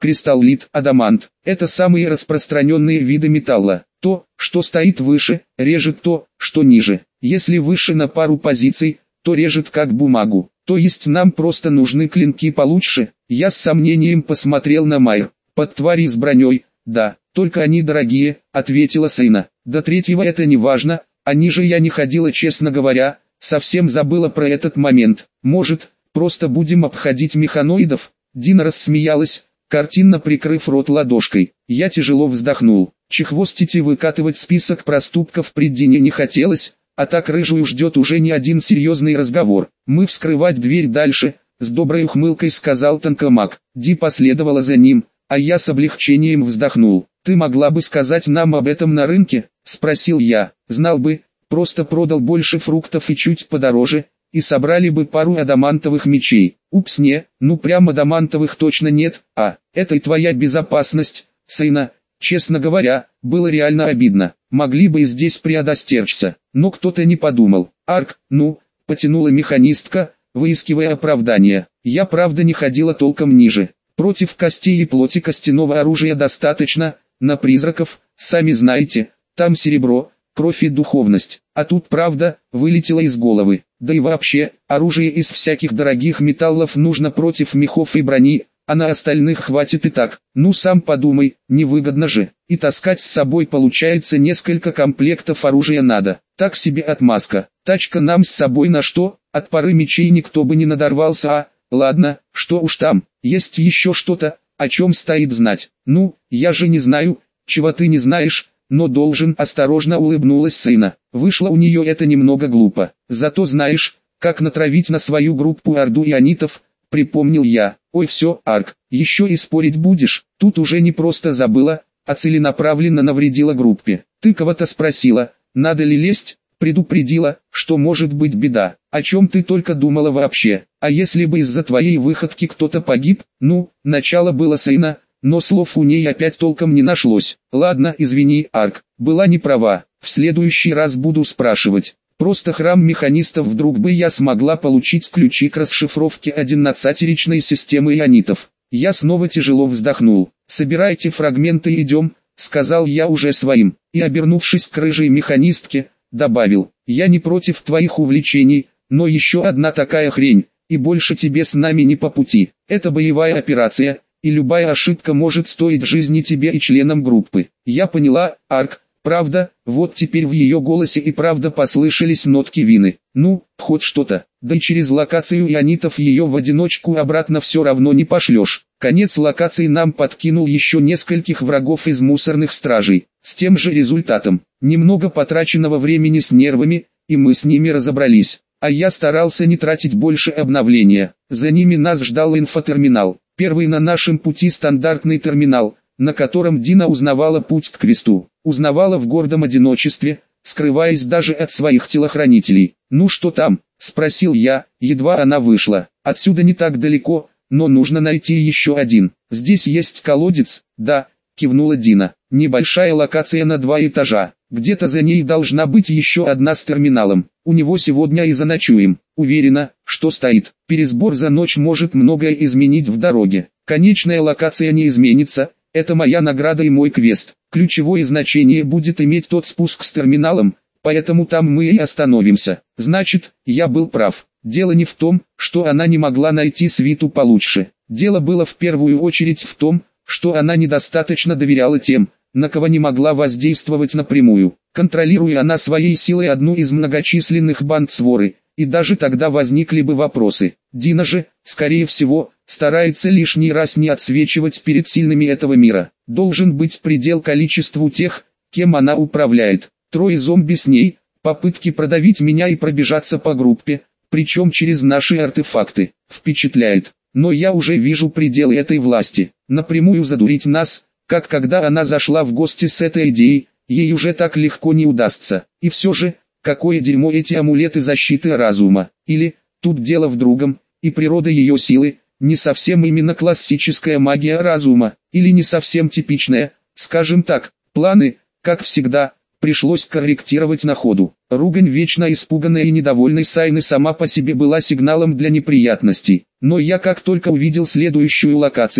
кристаллит, адамант. Это самые распространенные виды металла. То, что стоит выше, режет то, что ниже. Если выше на пару позиций, то режет как бумагу. То есть нам просто нужны клинки получше. Я с сомнением посмотрел на Майр. Под твари с броней, да, только они дорогие, ответила Сейна. До третьего это не важно, а ниже я не ходила, честно говоря, совсем забыла про этот момент. Может, просто будем обходить механоидов? Дина рассмеялась, картинно прикрыв рот ладошкой. Я тяжело вздохнул. Чехвостить и выкатывать список проступков при Дине не хотелось, а так рыжую ждет уже не один серьезный разговор. Мы вскрывать дверь дальше, с доброй ухмылкой сказал Тонкомаг. Ди последовала за ним, а я с облегчением вздохнул. Ты могла бы сказать нам об этом на рынке? Спросил я. Знал бы, просто продал больше фруктов и чуть подороже, и собрали бы пару адамантовых мечей. Упс, не, ну прям адамантовых точно нет, а, это и твоя безопасность, Сейна. Честно говоря, было реально обидно. Могли бы и здесь предостеречься, но кто-то не подумал. Арк, ну, потянула механистка, выискивая оправдание. Я правда не ходила толком ниже. Против костей и плоти костяного оружия достаточно, на призраков, сами знаете, там серебро, кровь и духовность. А тут правда, вылетело из головы. Да и вообще, оружие из всяких дорогих металлов нужно против мехов и брони, а на остальных хватит и так. Ну сам подумай, невыгодно же. И таскать с собой получается несколько комплектов оружия надо. Так себе отмазка. Тачка нам с собой на что? От пары мечей никто бы не надорвался, а... Ладно, что уж там, есть еще что-то, о чем стоит знать. Ну, я же не знаю, чего ты не знаешь, но должен. Осторожно улыбнулась Сейна. Вышло у нее это немного глупо. Зато знаешь, как натравить на свою группу орду ионитов, припомнил я. Ой, все, Арк, еще и спорить будешь? Тут уже не просто забыла, а целенаправленно навредила группе. Ты кого-то спросила, надо ли лезть? Предупредила, что может быть беда. О чем ты только думала вообще? А если бы из-за твоей выходки кто-то погиб? Ну, начало было Сейна, но слов у ней опять толком не нашлось. Ладно, извини, Арк, была не права. В следующий раз буду спрашивать. Просто храм механистов, вдруг бы я смогла получить ключи к расшифровке одиннадцатеричной системы ионитов. Я снова тяжело вздохнул. Собирайте фрагменты и идем, сказал я уже своим, и обернувшись к рыжей механистке, добавил, я не против твоих увлечений, но еще одна такая хрень, и больше тебе с нами не по пути. Это боевая операция, и любая ошибка может стоить жизни тебе и членам группы. Я поняла, Арк, правда, вот теперь в ее голосе и правда послышались нотки вины. Ну, хоть что-то, да и через локацию ионитов ее в одиночку обратно все равно не пошлешь. Конец локации нам подкинул еще нескольких врагов из мусорных стражей, с тем же результатом. Немного потраченного времени с нервами, и мы с ними разобрались. А я старался не тратить больше обновления. За ними нас ждал инфотерминал. Первый на нашем пути стандартный терминал, на котором Дина узнавала путь к кресту. Узнавала в гордом одиночестве, скрываясь даже от своих телохранителей. «Ну что там?» – спросил я, едва она вышла. «Отсюда не так далеко, но нужно найти еще один. Здесь есть колодец?» «Да», – кивнула Дина. «Небольшая локация на два этажа. Где-то за ней должна быть еще одна с терминалом. У него сегодня и заночуем. Уверена, что стоит. Пересбор за ночь может многое изменить в дороге. Конечная локация не изменится. Это моя награда и мой квест. Ключевое значение будет иметь тот спуск с терминалом, поэтому там мы и остановимся. Значит, я был прав. Дело не в том, что она не могла найти свиту получше. Дело было в первую очередь в том, что она недостаточно доверяла тем, на кого не могла воздействовать напрямую. Контролируя она своей силой одну из многочисленных банд своры, и даже тогда возникли бы вопросы. Дина же, скорее всего, старается лишний раз не отсвечивать перед сильными этого мира. Должен быть предел количеству тех, кем она управляет. Трое зомби с ней, попытки продавить меня и пробежаться по группе, причем через наши артефакты. Впечатляет. Но я уже вижу предел этой власти. Напрямую задурить нас, как когда она зашла в гости с этой идеей, ей уже так легко не удастся. И все же, какое дерьмо эти амулеты защиты разума. Или, тут дело в другом, и природа ее силы, не совсем именно классическая магия разума, или не совсем типичная, скажем так, планы, как всегда, пришлось корректировать на ходу. Ругань вечно испуганной и недовольной Сайны сама по себе была сигналом для неприятностей. Но я как только увидел следующую локацию,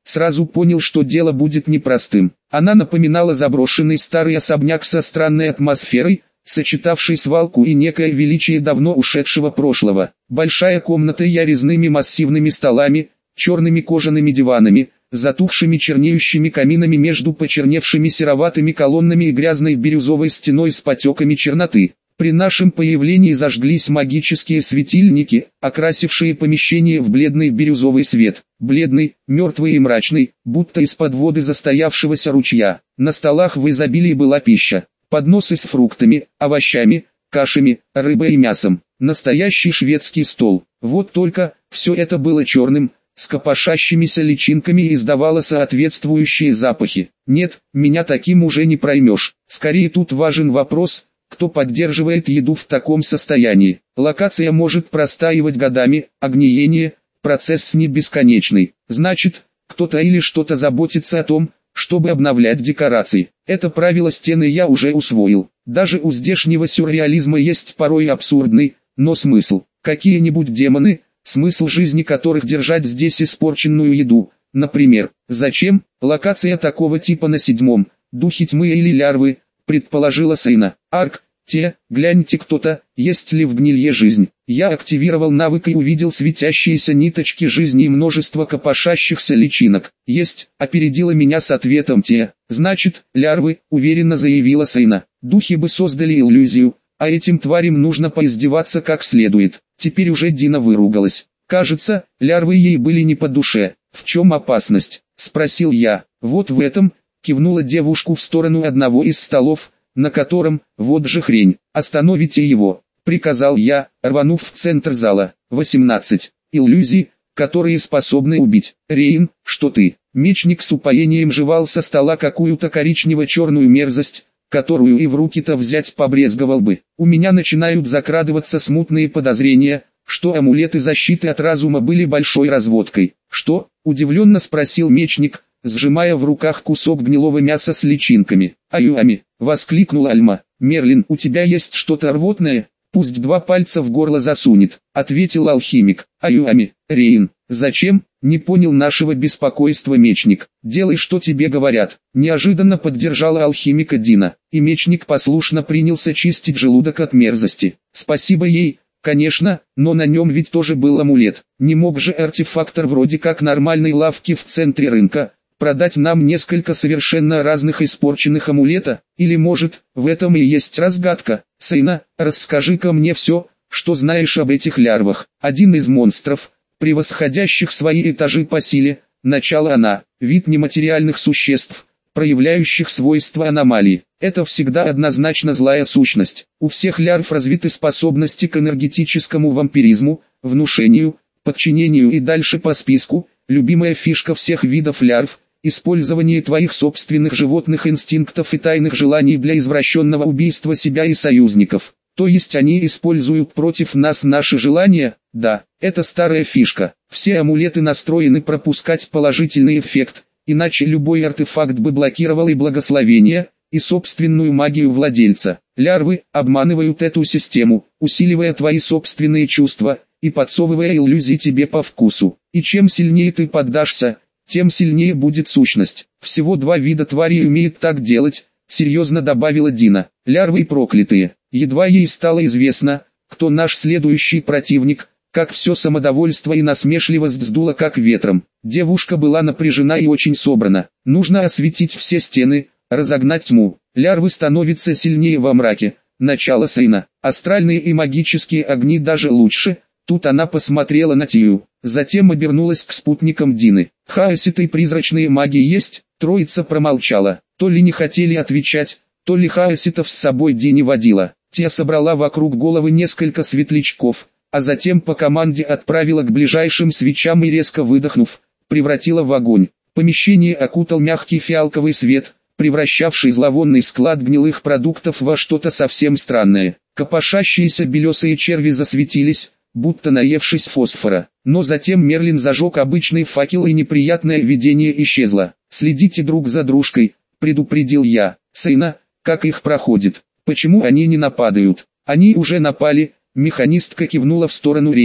сразу понял, что дело будет непростым. Она напоминала заброшенный старый особняк со странной атмосферой, сочетавший свалку и некое величие давно ушедшего прошлого. Большая комната я резными массивными столами, черными кожаными диванами, затухшими чернеющими каминами между почерневшими сероватыми колоннами и грязной бирюзовой стеной с потеками черноты. При нашем появлении зажглись магические светильники, окрасившие помещение в бледный бирюзовый свет. Бледный, мертвый и мрачный, будто из-под воды застоявшегося ручья. На столах в изобилии была пища. Подносы с фруктами, овощами, кашами, рыбой и мясом. Настоящий шведский стол. Вот только, все это было черным, с копошащимися личинками и издавало соответствующие запахи. Нет, меня таким уже не проймешь. Скорее тут важен вопрос, кто поддерживает еду в таком состоянии. Локация может простаивать годами, а гниение, процесс не бесконечный. Значит, кто-то или что-то заботится о том, чтобы обновлять декорации. Это правило стены я уже усвоил. Даже у здешнего сюрреализма есть порой абсурдный, но смысл. Какие-нибудь демоны, смысл жизни которых держать здесь испорченную еду. Например, зачем? Локация такого типа на седьмом, духи тьмы или лярвы, предположила Сейна. Арк, те, гляньте кто-то, есть ли в гнилье жизнь. Я активировал навык и увидел светящиеся ниточки жизни и множество копошащихся личинок. Есть, опередила меня с ответом те. Значит, лярвы, уверенно заявила Сейна. Духи бы создали иллюзию, а этим тварям нужно поиздеваться как следует. Теперь уже Дина выругалась. Кажется, лярвы ей были не по душе. В чем опасность? Спросил я. Вот в этом, кивнула девушку в сторону одного из столов, на котором, вот же хрень, остановите его, приказал я, рванув в центр зала. восемнадцать. Иллюзий, которые способны убить. Рейн, что ты? Мечник с упоением жевал со стола какую-то коричнево-черную мерзость, которую и в руки-то взять побрезговал бы. У меня начинают закрадываться смутные подозрения, что амулеты защиты от разума были большой разводкой. Что? Удивленно спросил мечник, сжимая в руках кусок гнилого мяса с личинками. «Аюами!» — воскликнул Альма. «Мерлин, у тебя есть что-то рвотное? Пусть два пальца в горло засунет», — ответил алхимик. «Аюами, Рейн, зачем?» — не понял нашего беспокойства мечник. «Делай, что тебе говорят», — неожиданно поддержала алхимика Дина. И мечник послушно принялся чистить желудок от мерзости. Спасибо ей, конечно, но на нем ведь тоже был амулет. Не мог же артефактор вроде как нормальной лавки в центре рынка продать нам несколько совершенно разных испорченных амулета, или может, в этом и есть разгадка. Сейна, расскажи-ка мне все, что знаешь об этих лярвах. Один из монстров, превосходящих свои этажи по силе, начала она, вид нематериальных существ, проявляющих свойства аномалии. Это всегда однозначно злая сущность. У всех лярв развиты способности к энергетическому вампиризму, внушению, подчинению и дальше по списку. Любимая фишка всех видов лярв – использование твоих собственных животных инстинктов и тайных желаний для извращенного убийства себя и союзников. То есть они используют против нас наши желания? Да, это старая фишка. Все амулеты настроены пропускать положительный эффект, иначе любой артефакт бы блокировал и благословение, и собственную магию владельца. Лярвы обманывают эту систему, усиливая твои собственные чувства и подсовывая иллюзии тебе по вкусу. И чем сильнее ты поддашься, тем сильнее будет сущность. Всего два вида тварей умеют так делать, серьезно добавила Дина. Лярвы и проклятые. Едва ей стало известно, кто наш следующий противник, как все самодовольство и насмешливость сдуло как ветром. Девушка была напряжена и очень собрана. Нужно осветить все стены, разогнать тьму. Лярвы становятся сильнее во мраке. Начало Сейна. Астральные и магические огни даже лучше. Тут она посмотрела на Тию, затем обернулась к спутникам Дины. Хаоситы и призрачные маги есть? Троица промолчала. То ли не хотели отвечать, то ли хаоситов с собой Дини водила. Тия собрала вокруг головы несколько светлячков, а затем по команде отправила к ближайшим свечам и резко выдохнув, превратила в огонь. Помещение окутал мягкий фиалковый свет, превращавший зловонный склад гнилых продуктов во что-то совсем странное. Копошащиеся белесые черви засветились, будто наевшись фосфора. Но затем Мерлин зажег обычный факел и неприятное видение исчезло. «Следите друг за дружкой», — предупредил я. «Сейна, как их проходит? Почему они не нападают?» «Они уже напали», — механистка кивнула в сторону Рейна.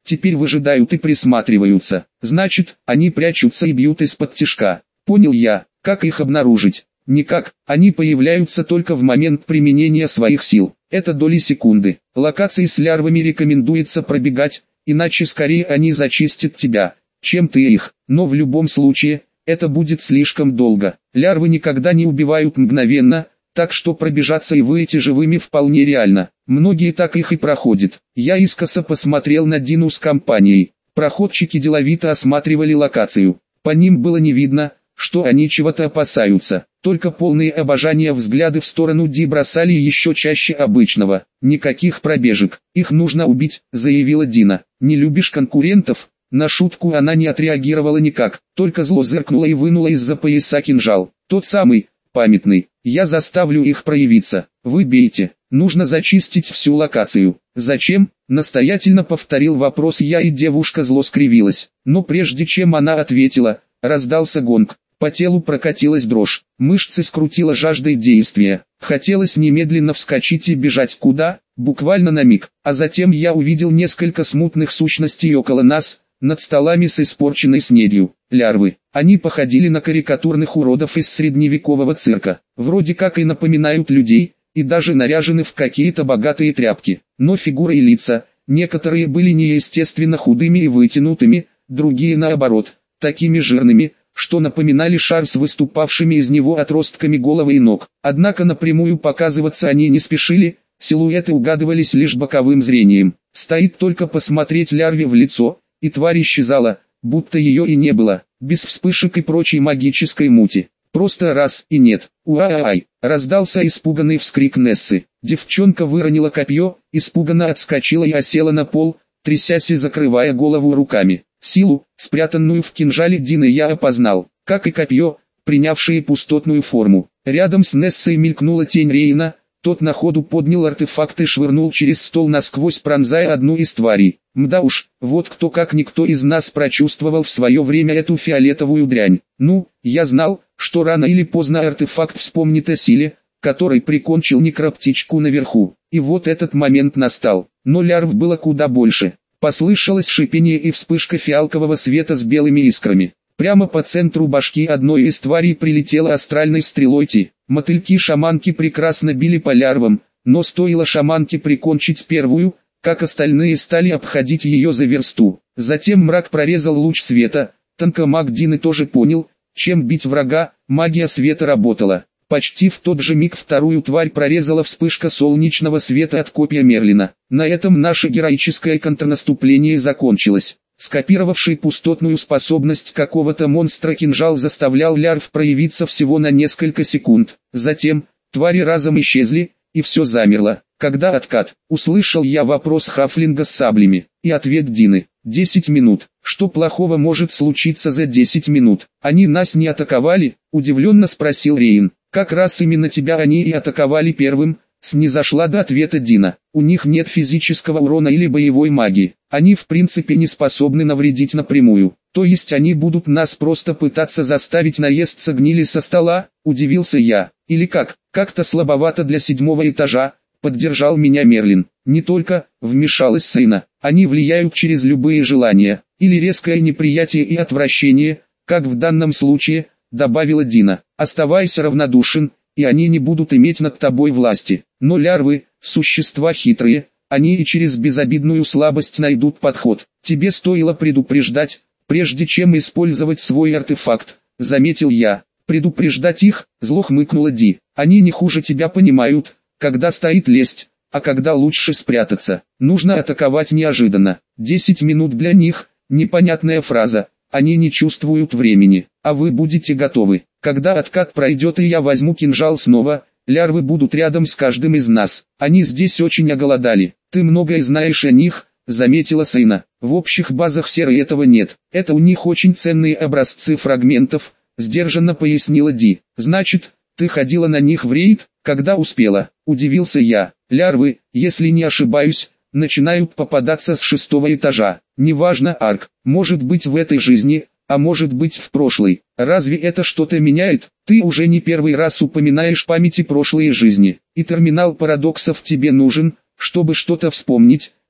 теперь выжидают и присматриваются. Значит, они прячутся и бьют из-под тишка. Понял я. Как их обнаружить? Никак, они появляются только в момент применения своих сил. Это доли секунды. Локации с лярвами рекомендуется пробегать, иначе скорее они зачистят тебя, чем ты их. Но в любом случае, это будет слишком долго. Лярвы никогда не убивают мгновенно, так что пробежаться и выйти живыми вполне реально. Многие так их и проходят. Я искоса посмотрел на Дину с компанией. Проходчики деловито осматривали локацию. По ним было не видно, что они чего-то опасаются. Только полные обожания взгляды в сторону Ди бросали еще чаще обычного. «Никаких пробежек, их нужно убить», — заявила Дина. «Не любишь конкурентов?» На шутку она не отреагировала никак, только зло зыркнула и вынула из-за пояса кинжал. Тот самый, памятный. «Я заставлю их проявиться. Вы бейте. Нужно зачистить всю локацию». «Зачем?» — настоятельно повторил вопрос я, и девушка зло скривилась. Но прежде чем она ответила, раздался гонг. По телу прокатилась дрожь, мышцы скрутила жаждой действия. Хотелось немедленно вскочить и бежать куда, буквально на миг. А затем я увидел несколько смутных сущностей около нас, над столами с испорченной снедью. Лярвы. Они походили на карикатурных уродов из средневекового цирка. Вроде как и напоминают людей, и даже наряжены в какие-то богатые тряпки. Но фигуры и лица, некоторые были неестественно худыми и вытянутыми, другие наоборот, такими жирными, что напоминали шар с выступавшими из него отростками головы и ног. Однако напрямую показываться они не спешили, силуэты угадывались лишь боковым зрением. Стоит только посмотреть лярве в лицо, и тварь исчезала, будто ее и не было, без вспышек и прочей магической мути. Просто раз и нет. «Уай-ай!» — раздался испуганный вскрик Нессы. Девчонка выронила копье, испуганно отскочила и осела на пол, трясясь и закрывая голову руками. Силу, спрятанную в кинжале Дины, я опознал, как и копье, принявшее пустотную форму. Рядом с Нессой мелькнула тень Рейна, тот на ходу поднял артефакт и швырнул через стол, насквозь пронзая одну из тварей. Мда уж, вот кто как никто из нас прочувствовал в свое время эту фиолетовую дрянь. Ну, я знал, что рано или поздно артефакт вспомнит о силе, который прикончил некроптичку наверху. И вот этот момент настал, но лярв было куда больше. Послышалось шипение и вспышка фиалкового света с белыми искрами. Прямо по центру башки одной из тварей прилетела астральной стрелой Ти. Мотыльки-шаманки прекрасно били по лярвам, но стоило шаманке прикончить первую, как остальные стали обходить ее за версту. Затем мрак прорезал луч света, тонкомаг Дины тоже понял, чем бить врага, магия света работала. Почти в тот же миг вторую тварь прорезала вспышка солнечного света от копья Мерлина. На этом наше героическое контрнаступление закончилось. Скопировавший пустотную способность какого-то монстра кинжал заставлял лярв проявиться всего на несколько секунд. Затем, твари разом исчезли, и все замерло. «Когда откат?» — услышал я вопрос хафлинга с саблями, и ответ Дины. «Десять минут. Что плохого может случиться за десять минут? Они нас не атаковали?» — удивленно спросил Рейн. «Как раз именно тебя они и атаковали первым», — снизошла до ответа Дина. «У них нет физического урона или боевой магии. Они в принципе не способны навредить напрямую. То есть они будут нас просто пытаться заставить наесться гнили со стола?» — удивился я. «Или как? Как-то слабовато для седьмого этажа», — поддержал меня Мерлин. «Не только», — вмешалась Сейна. «Они влияют через любые желания, или резкое неприятие и отвращение, как в данном случае», — добавила Дина. «Оставайся равнодушен, и они не будут иметь над тобой власти. Но лярвы — существа хитрые, они и через безобидную слабость найдут подход. Тебе стоило предупреждать, прежде чем использовать свой артефакт», — заметил я. «Предупреждать их?» — зло хмыкнула Ди. «Они не хуже тебя понимают, когда стоит лезть, а когда лучше спрятаться. Нужно атаковать неожиданно. Десять минут для них — непонятная фраза. Они не чувствуют времени, а вы будете готовы. Когда откат пройдет и я возьму кинжал снова, лярвы будут рядом с каждым из нас. Они здесь очень оголодали. Ты многое знаешь о них», — заметила Сейна. «В общих базах серы этого нет. Это у них очень ценные образцы фрагментов», — сдержанно пояснила Ди. «Значит, ты ходила на них в рейд, когда успела?» — удивился я. «Лярвы, если не ошибаюсь, начинают попадаться с шестого этажа. Неважно, Арк, может быть в этой жизни, а может быть в прошлой. Разве это что-то меняет? Ты уже не первый раз упоминаешь памяти прошлой жизни, и терминал парадоксов тебе нужен, чтобы что-то вспомнить»,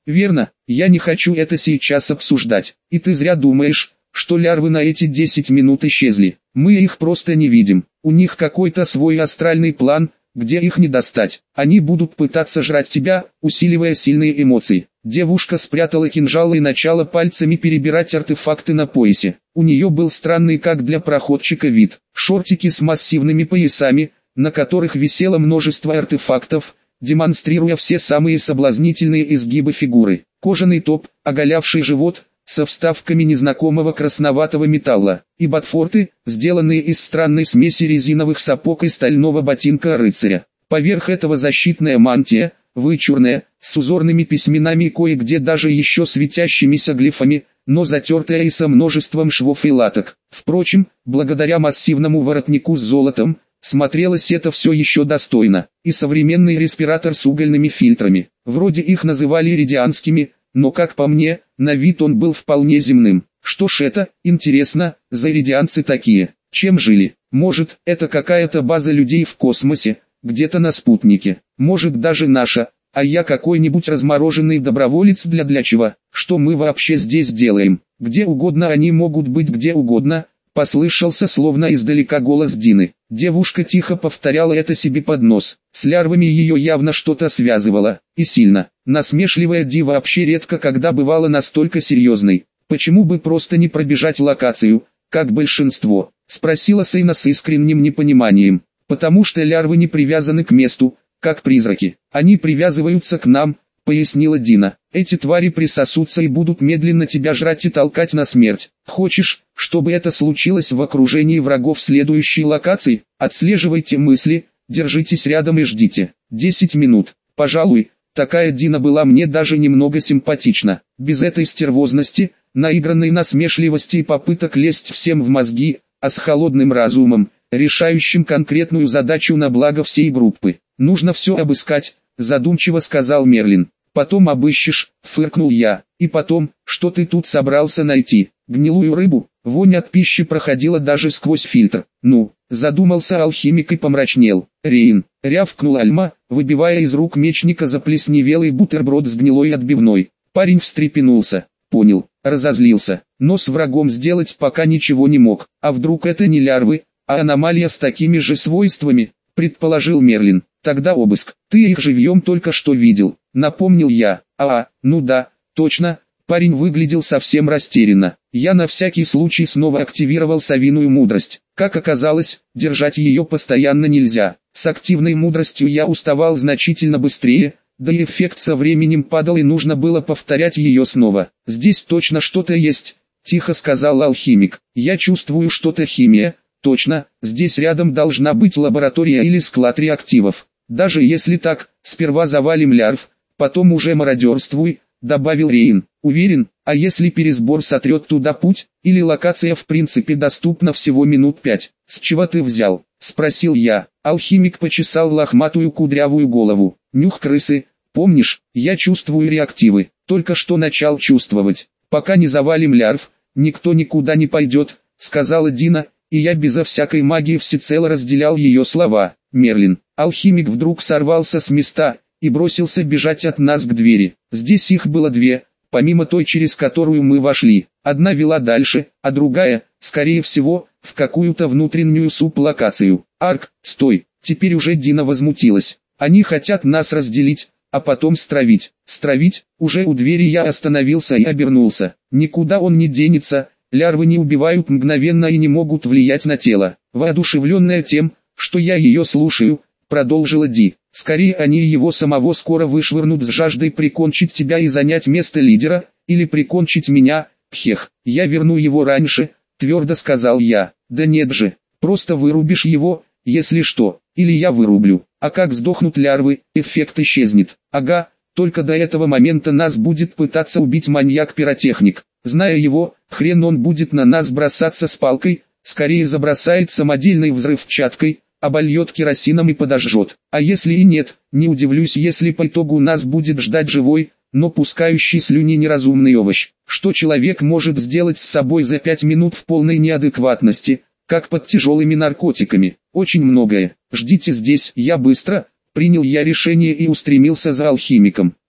Верно, я не хочу это сейчас обсуждать. И ты зря думаешь, что лярвы на эти десять минут исчезли. Мы их просто не видим. У них какой-то свой астральный план, где их не достать. Они будут пытаться жрать тебя, усиливая сильные эмоции. Девушка спрятала кинжал и начала пальцами перебирать артефакты на поясе. У нее был странный как для проходчика вид. Шортики с массивными поясами, на которых висело множество артефактов, демонстрируя все самые соблазнительные изгибы фигуры. Кожаный топ, оголявший живот, со вставками незнакомого красноватого металла, и ботфорты, сделанные из странной смеси резиновых сапог и стального ботинка рыцаря. Поверх этого защитная мантия, вычурная, с узорными письменами и кое-где даже еще светящимися глифами, но затертая и со множеством швов и латок. Впрочем, благодаря массивному воротнику с золотом, смотрелось это все еще достойно. И современный респиратор с угольными фильтрами. Вроде их называли иридианскими, но как по мне, на вид он был вполне земным. Что ж это, интересно, за иридианцы такие? Чем жили? Может, это какая-то база людей в космосе, где-то на спутнике. Может даже наша, а я какой-нибудь размороженный доброволец для для чего? Что мы вообще здесь делаем? Где угодно они могут быть где угодно. Послышался словно издалека голос Дины. Девушка тихо повторяла это себе под нос. С лярвами ее явно что-то связывало. И сильно. Насмешливая Ди вообще редко когда бывала настолько серьезной. Почему бы просто не пробежать локацию, как большинство? Спросила Сейна с искренним непониманием. Потому что лярвы не привязаны к месту, как призраки. Они привязываются к нам, пояснила Дина. Эти твари присосутся и будут медленно тебя жрать и толкать на смерть. Хочешь, чтобы это случилось в окружении врагов следующей локации? Отслеживайте мысли, держитесь рядом и ждите. десять минут. Пожалуй, такая Дина была мне даже немного симпатична. Без этой стервозности, наигранной насмешливости и попыток лезть всем в мозги, а с холодным разумом, решающим конкретную задачу на благо всей группы. Нужно все обыскать, задумчиво сказал Мерлин. Потом обыщешь, фыркнул я. И потом, что ты тут собрался найти? Гнилую рыбу? Вонь от пищи проходила даже сквозь фильтр. Ну, задумался алхимик и помрачнел. Рейн, рявкнул Альма, выбивая из рук мечника заплесневелый бутерброд с гнилой отбивной. Парень встрепенулся. Понял, разозлился. Но с врагом сделать пока ничего не мог. А вдруг это не лярвы, а аномалия с такими же свойствами, предположил Мерлин. Тогда обыск. Ты их живьем только что видел, напомнил я. А, ну да, точно. Парень выглядел совсем растерянно. Я на всякий случай снова активировал совиную мудрость. Как оказалось, держать ее постоянно нельзя. С активной мудростью я уставал значительно быстрее, да и эффект со временем падал и нужно было повторять ее снова. Здесь точно что-то есть, тихо сказал алхимик. Я чувствую что-то химия. Точно, здесь рядом должна быть лаборатория или склад реактивов. Даже если так, сперва завалим лярв, потом уже мародерствуй, добавил Рейн. Уверен, а если пересбор сотрет туда путь, или локация в принципе доступна всего минут пять? С чего ты взял? Спросил я. Алхимик почесал лохматую кудрявую голову. Нюх крысы, помнишь, я чувствую реактивы, только что начал чувствовать. Пока не завалим лярв, никто никуда не пойдет, сказала Дина, и я безо всякой магии всецело разделял ее слова. Мерлин. Алхимик вдруг сорвался с места и бросился бежать от нас к двери. Здесь их было две, помимо той, через которую мы вошли. Одна вела дальше, а другая, скорее всего, в какую-то внутреннюю сублокацию. Арк, стой, теперь уже Дина возмутилась. Они хотят нас разделить, а потом стравить. Стравить? Уже у двери я остановился и обернулся. Никуда он не денется, лярвы не убивают мгновенно и не могут влиять на тело. Воодушевленная тем, что я ее слушаю, продолжила Ди. Скорее они его самого скоро вышвырнут с жаждой прикончить тебя и занять место лидера, или прикончить меня, пхех. Я верну его раньше, твердо сказал я. Да нет же, просто вырубишь его, если что, или я вырублю. А как сдохнут лярвы, эффект исчезнет. Ага, только до этого момента нас будет пытаться убить маньяк-пиротехник. Зная его, хрен он будет на нас бросаться с палкой, скорее забросает самодельной взрывчаткой, обольет керосином и подожжет. А если и нет, не удивлюсь, если по итогу нас будет ждать живой, но пускающий слюни неразумный овощ. Что человек может сделать с собой за пять минут в полной неадекватности, как под тяжелыми наркотиками? Очень многое. Ждите здесь, я быстро, принял я решение и устремился за алхимиком.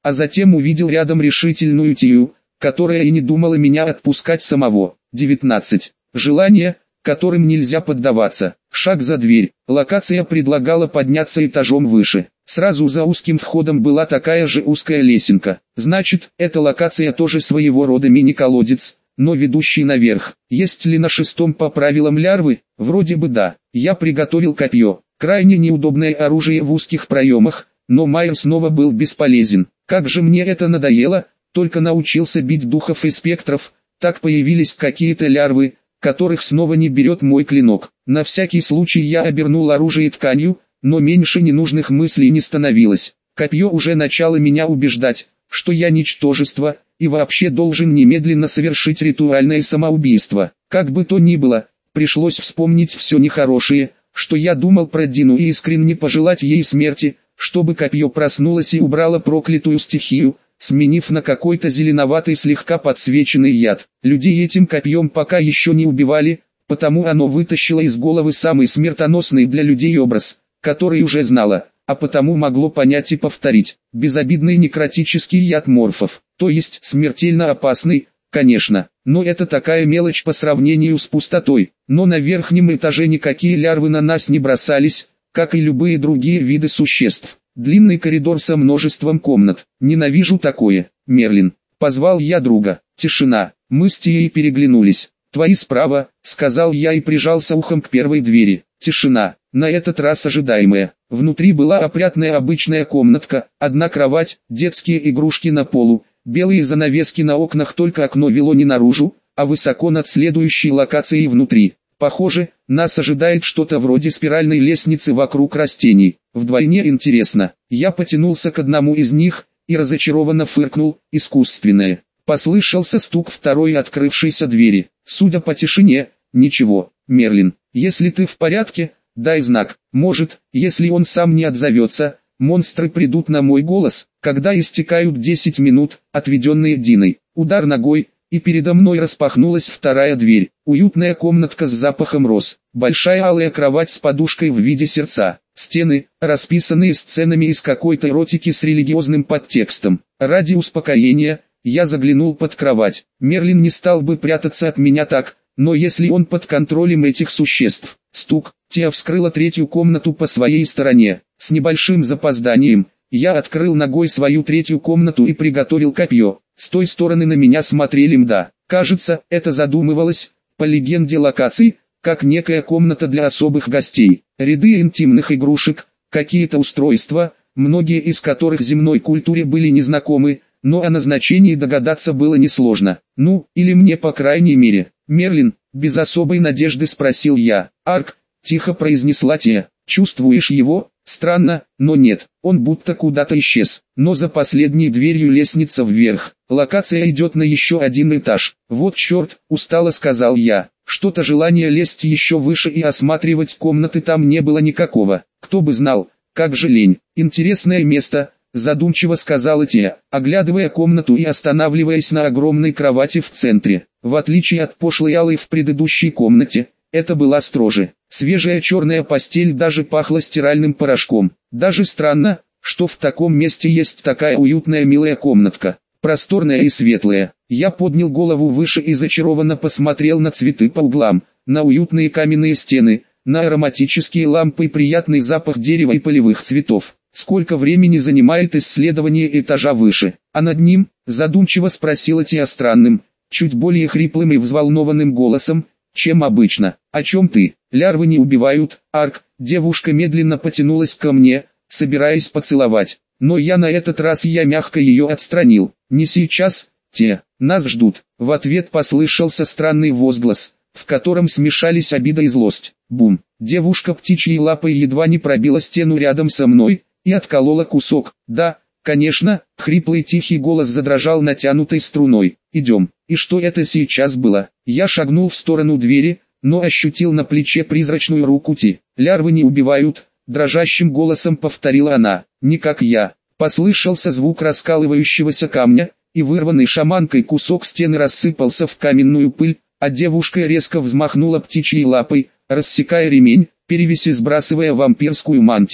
а затем увидел рядом решительную Тию, которая и не думала меня отпускать самого. девятнадцать. Желание, которым нельзя поддаваться. Шаг за дверь. Локация предлагала подняться этажом выше. Сразу за узким входом была такая же узкая лесенка. Значит, эта локация тоже своего рода мини-колодец, но ведущий наверх. Есть ли на шестом по правилам лярвы? Вроде бы да. Я приготовил копье. Крайне неудобное оружие в узких проемах, но Майер снова был бесполезен. Как же мне это надоело, только научился бить духов и спектров, так появились какие-то лярвы, которых снова не берет мой клинок. На всякий случай я обернул оружие тканью, но меньше ненужных мыслей не становилось. Копье уже начало меня убеждать, что я ничтожество, и вообще должен немедленно совершить ритуальное самоубийство. Как бы то ни было, пришлось вспомнить все нехорошее, что я думал про Дину, и искренне пожелать ей смерти, чтобы копье проснулось и убрало проклятую стихию, сменив на какой-то зеленоватый слегка подсвеченный яд. Людей этим копьем пока еще не убивали, потому оно вытащило из головы самый смертоносный для людей образ, который уже знала, а потому могло понять и повторить. Безобидный некротический яд морфов, то есть смертельно опасный, конечно, но это такая мелочь по сравнению с пустотой. Но на верхнем этаже никакие лярвы на нас не бросались, как и любые другие виды существ. Длинный коридор со множеством комнат. Ненавижу такое, Мерлин. Позвал я друга. Тишина. Мы с Тией переглянулись. Твои справа, сказал я и прижался ухом к первой двери. Тишина. На этот раз ожидаемая. Внутри была опрятная обычная комнатка, одна кровать, детские игрушки на полу, белые занавески на окнах, только окно вело не наружу, а высоко над следующей локацией внутри. Похоже, нас ожидает что-то вроде спиральной лестницы вокруг растений. Вдвойне интересно. Я потянулся к одному из них и разочарованно фыркнул. Искусственное. Послышался стук второй открывшейся двери. Судя по тишине, ничего. Мерлин, если ты в порядке, дай знак. Может, если он сам не отзовется, монстры придут на мой голос, когда истекают десять минут, отведенные Диной. Удар ногой, и передо мной распахнулась вторая дверь. Уютная комнатка с запахом роз. Большая алая кровать с подушкой в виде сердца. Стены, расписанные сценами из какой-то эротики с религиозным подтекстом. Ради успокоения, я заглянул под кровать. Мерлин не стал бы прятаться от меня так, но если он под контролем этих существ. Стук. Тия вскрыла третью комнату по своей стороне. С небольшим запозданием, я открыл ногой свою третью комнату и приготовил копье. С той стороны на меня смотрели мда. Кажется, это задумывалось, по легенде локаций, как некая комната для особых гостей. Ряды интимных игрушек, какие-то устройства, многие из которых земной культуре были незнакомы, но о назначении догадаться было несложно. Ну, или мне по крайней мере. Мерлин, без особой надежды спросил я. Арк, тихо произнесла Тия. Чувствуешь его? Странно, но нет, он будто куда-то исчез. Но за последней дверью лестница вверх. Локация идет на еще один этаж. Вот черт, устало сказал я. Что-то желание лезть еще выше и осматривать комнаты там не было никакого. Кто бы знал, как же лень. Интересное место, задумчиво сказала Тия, оглядывая комнату и останавливаясь на огромной кровати в центре. В отличие от пошлой алой в предыдущей комнате, это была строже. Свежая черная постель даже пахла стиральным порошком. Даже странно, что в таком месте есть такая уютная милая комнатка. Просторная и светлая. Я поднял голову выше и зачарованно посмотрел на цветы по углам, на уютные каменные стены, на ароматические лампы и приятный запах дерева и полевых цветов. Сколько времени занимает исследование этажа выше? А над ним, задумчиво спросила Тия странным, чуть более хриплым и взволнованным голосом, чем обычно. О чем ты? Лярвы не убивают, Арк. Девушка медленно потянулась ко мне, собираясь поцеловать. Но я на этот раз я мягко ее отстранил. Не сейчас, Тия, нас ждут. В ответ послышался странный возглас, в котором смешались обида и злость. Бум. Девушка птичьей лапой едва не пробила стену рядом со мной и отколола кусок. Да, конечно, хриплый тихий голос задрожал натянутой струной. Идем. И что это сейчас было? Я шагнул в сторону двери, но ощутил на плече призрачную руку Ти. Лярвы не убивают, дрожащим голосом повторила она. Не как я. Послышался звук раскалывающегося камня, и вырванный шаманкой кусок стены рассыпался в каменную пыль, а девушка резко взмахнула птичьей лапой, рассекая ремень, перевеси сбрасывая вампирскую мантию.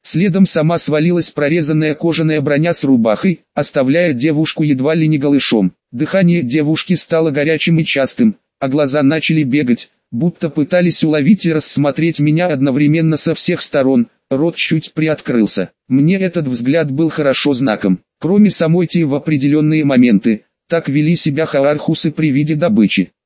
Следом сама свалилась прорезанная кожаная броня с рубахой, оставляя девушку едва ли не голышом. Дыхание девушки стало горячим и частым, а глаза начали бегать, будто пытались уловить и рассмотреть меня одновременно со всех сторон. Рот чуть приоткрылся. Мне этот взгляд был хорошо знаком. Кроме самой Ти в определенные моменты, так вели себя Хаархусы при виде добычи.